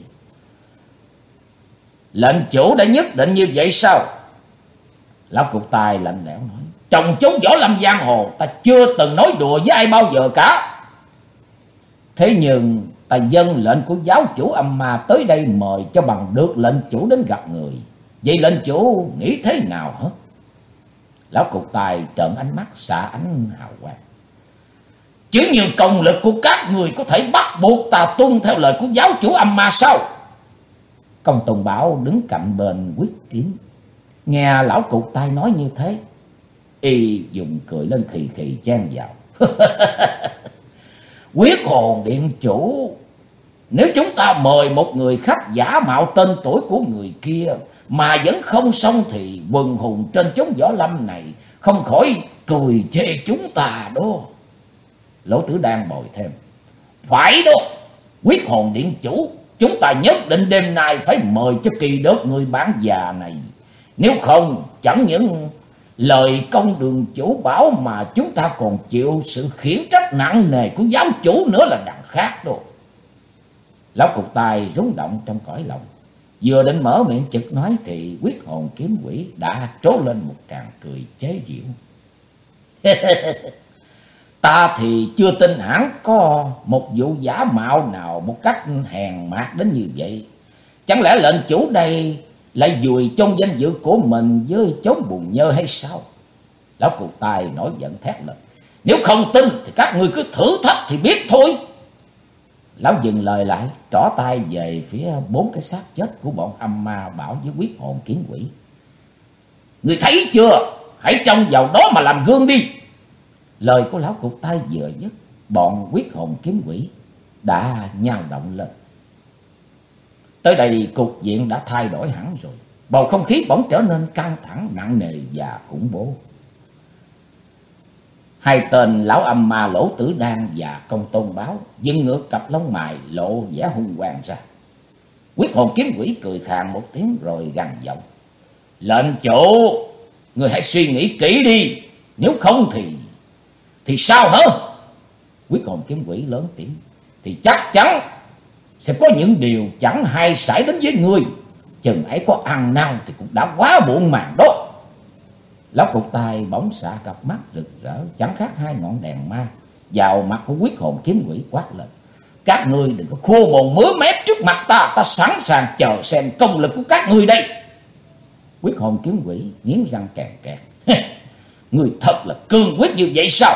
lệnh chủ đã nhất định như vậy sao? Lão cụt tài lạnh lẽo nói: Trong chốn võ lâm giang hồ, ta chưa từng nói đùa với ai bao giờ cả. Thế nhưng ta dâng lệnh của giáo chủ âm ma tới đây mời cho bằng được lệnh chủ đến gặp người. Vậy lệnh chủ nghĩ thế nào hả? Lão cục tài trợn ánh mắt xạ ánh hào quang. Chứ như công lực của các người có thể bắt buộc ta tuân theo lời của giáo chủ âm ma sao? Công Tôn Bảo đứng cạnh bên Quyết Kiếm, nghe lão cục tài nói như thế, y dùng cười lên khì khì chen vào. Quyết hồn điện chủ, nếu chúng ta mời một người khách giả mạo tên tuổi của người kia mà vẫn không xong thì quần hùng trên chốn võ lâm này không khỏi cười chê chúng ta đó. Lỗ Tử đang bồi thêm. Phải đó, Quyết hồn điện chủ, chúng ta nhất định đêm nay phải mời cho kỳ đớt người bán già này. Nếu không, chẳng những lời công đường chủ bảo mà chúng ta còn chịu sự khiển trách nặng nề của giáo chủ nữa là đằng khác đâu. Lão cục tài rung động trong cõi lòng, vừa định mở miệng chực nói thì Quyết hồn kiếm quỷ đã trố lên một tràng cười chế giễu. Ta thì chưa tin hẳn có một vụ giả mạo nào một cách hèn mạt đến như vậy. Chẳng lẽ lệnh chủ đây lại vùi trong danh dự của mình với chốn bùn nhơ hay sao? Lão cục tài nổi giận thét lên. Nếu không tin thì các ngươi cứ thử thách thì biết thôi. Lão dừng lời lại, trỏ tay về phía 4 cái xác chết của bọn âm ma bảo với Quyết hồn kiếm quỷ. Ngươi thấy chưa? Hãy trông vào đó mà làm gương đi. Lời của lão cục tay vừa dứt, bọn Quyết hồn kiếm quỷ đã nhao động lên. Tới đây cục diện đã thay đổi hẳn rồi. Bầu không khí bỗng trở nên căng thẳng, nặng nề và khủng bố. Hai tên lão âm ma Lỗ Tử Đan và Công Tôn Báo dừng ngược cặp lông mày lộ vẻ hung quang ra. Quyết hồn kiếm quỷ cười khàn một tiếng rồi gằn giọng. Lệnh chủ, người hãy suy nghĩ kỹ đi. Nếu không thì sao hả? Quyết hồn kiếm quỷ lớn tiếng. Thì chắc chắn sẽ có những điều chẳng hay xảy đến với ngươi. Chừng ấy có ăn năn thì cũng đã quá muộn màng đó. Lão cục tài bỗng xạ cặp mắt rực rỡ chẳng khác hai ngọn đèn ma vào mặt của Quyết hồn kiếm quỷ quát lên. Các ngươi đừng có khô mồm mứa mép trước mặt ta. Ta sẵn sàng chờ xem công lực của các ngươi đây. Quyết hồn kiếm quỷ nghiến răng kèn kẹt. Ngươi thật là cương quyết như vậy sao?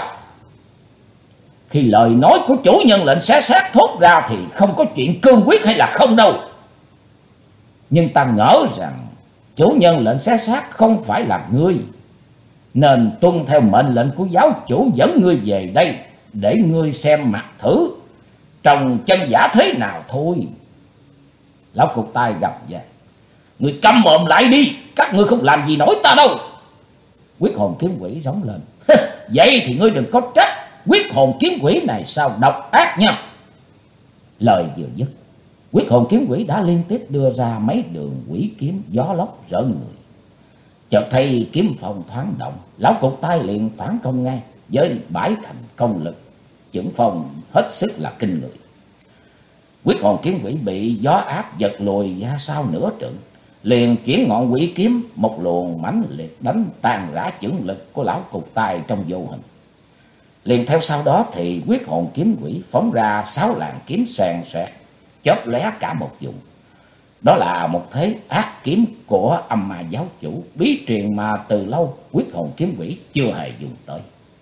Khi lời nói của chủ nhân lệnh xé xác thốt ra thì không có chuyện cương quyết hay là không đâu. Nhưng ta ngỡ rằng chủ nhân lệnh xé xác không phải là ngươi, nên tuân theo mệnh lệnh của giáo chủ dẫn ngươi về đây để ngươi xem mặt thử trông chân giả thế nào thôi. Lão cục tai gầm về. Ngươi câm mồm lại đi, các ngươi không làm gì nổi ta đâu. Quyết hồn kiếm quỷ rống lên. Vậy thì ngươi đừng có trách Quyết hồn kiếm quỷ này sao độc ác nha. Lời vừa dứt, Quyết hồn kiếm quỷ đã liên tiếp đưa ra mấy đường quỷ kiếm gió lốc rợn người. Chợt thấy kiếm phong thoáng động, lão cục tai liền phản công ngay với bãi thành công lực, chưởng phong hết sức là kinh người. Quyết hồn kiếm quỷ bị gió áp giật lùi ra sau nửa trượng, liền chuyển ngọn quỷ kiếm một luồng mãnh liệt đánh tan rã chưởng lực của lão cục tai trong vô hình. Liền theo sau đó thì Quyết hồn kiếm quỷ phóng ra 6 làn kiếm xoèn xoẹt, chớp lóe cả một vùng. Đó là một thế ác kiếm của âm ma giáo chủ bí truyền mà từ lâu Quyết hồn kiếm quỷ chưa hề dùng tới.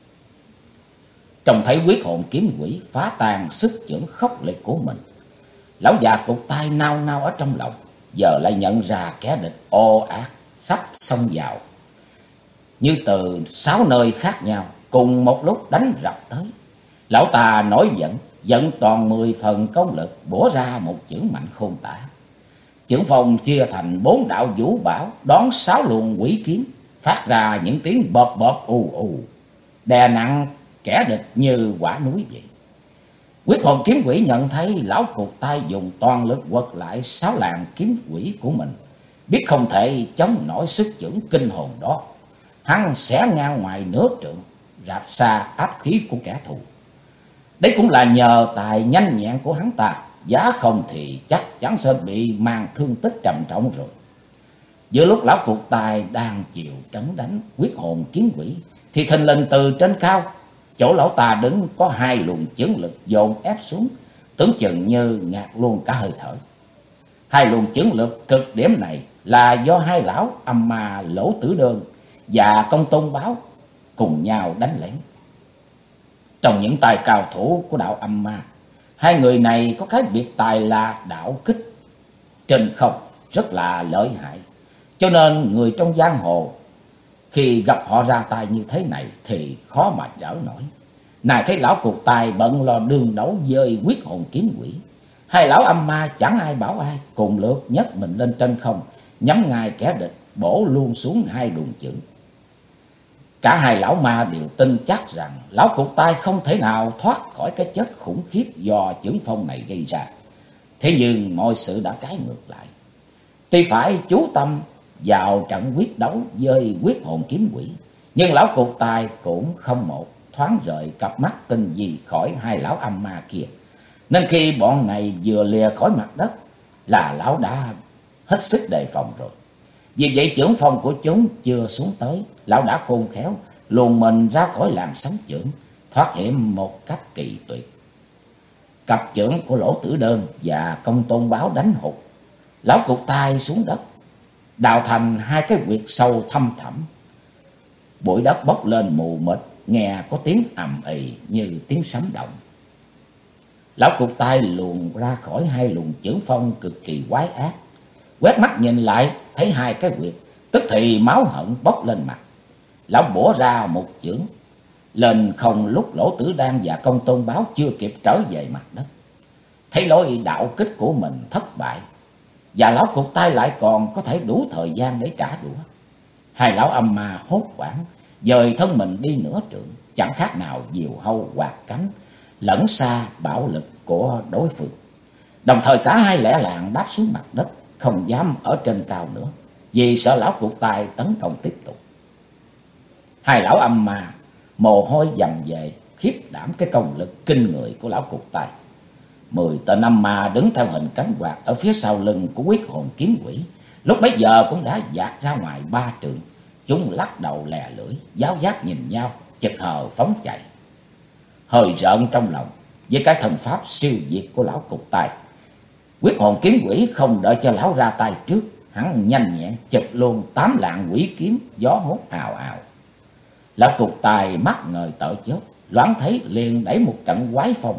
Trông thấy Quyết hồn kiếm quỷ phá tan sức chưởng khốc liệt của mình, lão già cục tai nao nao ở trong lòng, giờ lại nhận ra kẻ địch ồ ạt sắp xông vào, như từ 6 nơi khác nhau cùng một lúc đánh rập tới. Lão ta nổi giận, dẫn toàn 10 phần công lực bổ ra một chưởng mạnh khôn tả. Chưởng phong chia thành 4 đạo vũ bảo đón 6 luồng quỷ kiếm, phát ra những tiếng bọp bọp ù ù, đè nặng kẻ địch như quả núi vậy. Quyết hồn kiếm quỷ nhận thấy lão cục tai dùng toàn lực quật lại 6 làn kiếm quỷ của mình, biết không thể chống nổi sức chưởng kinh hồn đó, hắn xẻ ngang ngoài nửa trượng, rạp xa áp khí của kẻ thù. Đấy cũng là nhờ tài nhanh nhẹn của hắn ta, giá không thì chắc chắn sẽ bị mang thương tích trầm trọng rồi. Giữa lúc lão cụt tài đang chịu trấn đánh quyết hồn kiếm quỷ, thì thình lình từ trên cao, chỗ lão ta đứng có hai luồng chướng lực dồn ép xuống, tưởng chừng như ngạt luôn cả hơi thở. Hai luồng chướng lực cực điểm này là do hai lão Âm Ma Lỗ Tử Đơn và Công Tôn Báo cùng nhau đánh lén. Trong những tài cao thủ của đạo Âm Ma, hai người này có cái biệt tài là đạo kích trên không rất là lợi hại. Cho nên người trong giang hồ khi gặp họ ra tay như thế này thì khó mà đỡ nổi. Này thấy lão cụt tài bận lo đương đấu với quyết hồn kiếm quỷ, hai lão Âm Ma chẳng ai bảo ai, cùng lượt nhấc mình lên trên không, nhắm ngay kẻ địch, bổ luôn xuống hai đùn chưởng. Cả hai lão ma đều tin chắc rằng lão cụt tai không thể nào thoát khỏi cái chết khủng khiếp do chưởng phong này gây ra. Thế nhưng mọi sự đã trái ngược lại. Tuy phải chú tâm vào trận quyết đấu với quyết hồn kiếm quỷ, nhưng lão cụt tai cũng không một thoáng rời cặp mắt tinh gì khỏi hai lão Âm Ma kia. Nên khi bọn này vừa lìa khỏi mặt đất là lão đã hết sức đề phòng rồi. Vì vậy chưởng phong của chúng chưa xuống tới, lão đã khôn khéo luồn mình ra khỏi làn sóng chưởng, thoát hiểm một cách kỳ tuyệt. Cặp chưởng của Lỗ Tử Đơn và Công Tôn Báo đánh hụt, lão cụt tai xuống đất, đào thành hai cái huyệt sâu thăm thẳm. Bụi đất bốc lên mù mịt, nghe có tiếng ầm ì như tiếng sấm động. Lão cụt tai luồn ra khỏi hai luồng chưởng phong cực kỳ quái ác, quét mắt nhìn lại thấy hai cái huyệt, tức thì máu hận bốc lên mặt. Lão bổ ra một chưởng lên không lúc Lỗ Tử Đan và Công Tôn Báo chưa kịp trở về mặt đất. Thấy lối đạo kích của mình thất bại, và lão cụt tai lại còn có thể đủ thời gian để trả đũa, hai lão Âm Ma hốt hoảng dời thân mình đi nửa trượng, chẳng khác nào diều hâu quạt cánh lẫn xa bạo lực của đối phương. Đồng thời cả hai lẻ làng đáp xuống mặt đất, không dám ở trên cao nữa, vì sợ lão cụt tai tấn công tiếp tục. Hai lão Âm Ma mồ hôi dầm về, khiếp đảm cái công lực kinh người của lão cụt tai. 10 tên Âm Ma đứng theo hình cánh quạt ở phía sau lưng của quyết hồn kiếm quỷ, lúc bấy giờ cũng đã dạt ra ngoài 3 trượng. Chúng lắc đầu lè lưỡi, giáo giác nhìn nhau, chực hờ phóng chạy. Hơi rợn trong lòng với cái thần pháp siêu việt của lão cụt tai, quyết hồn kiếm quỷ không đợi cho lão ra tay trước, hắn nhanh nhẹn chụp luôn 8 lạng quỷ kiếm gió hốt ào ào. Lão cụt tai mắt ngời tợ chớp, loáng thấy liền đẩy một trận quái phong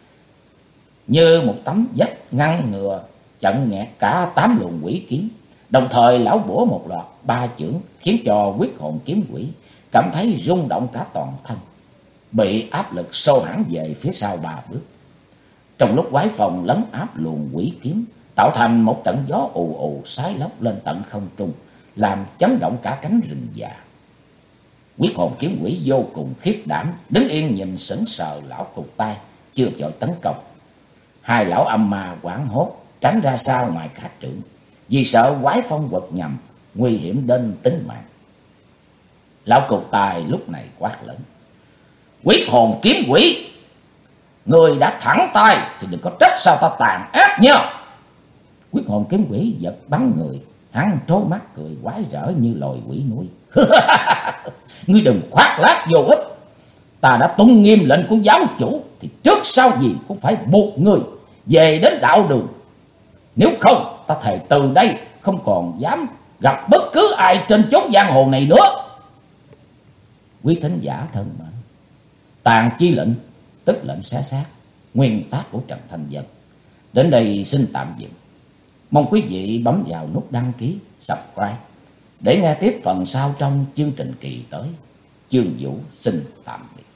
như một tấm vách ngăn ngừa chặn nghẹt cả 8 luồng quỷ kiếm. Đồng thời lão bổ một loạt 3 chưởng, khiến cho quyết hồn kiếm quỷ cảm thấy rung động cả toàn thân, bị áp lực xô hẳn về phía sau 3 bước. Trong lúc quái phong lấn áp luồng quỷ kiếm, tạo thành một trận gió ù ù xái lốc lên tận không trung, làm chấn động cả cánh rừng già. Quyết hồn kiếm quỷ vô cùng khiếp đảm, đứng yên nhìn sững sờ lão cụt tai, chưa vội tấn công. Hai lão Âm Ma hoảng hốt tránh ra sau ngoài cả trượng, vì sợ quái phong quật nhầm, nguy hiểm đến tính mạng. Lão cụt tai lúc này quát lớn: "Quyết hồn kiếm quỷ, người đã thẳng tay thì đừng có trách sao ta tàn ác nha." Quyết hồn kiếm quỷ giật bắn người, hắn trố mắt cười quái rỡ như loài quỷ núi. "Ngươi đừng khoác lác vô ích, ta đã tuân nghiêm lệnh của giáo chủ, thì trước sau gì cũng phải buộc người về đến đạo đường. Nếu không, ta thề từ đây không còn dám gặp bất cứ ai trên chốn giang hồ này nữa." Quý thính giả thân mến, tàn chi lệnh tức lệnh xé xác, nguyên tác của Trần Thanh Vân đến đây xin tạm dừng. Mong quý vị bấm vào nút đăng ký, subscribe để nghe tiếp phần sau trong chương trình kỳ tới. Chương Vũ xin tạm biệt.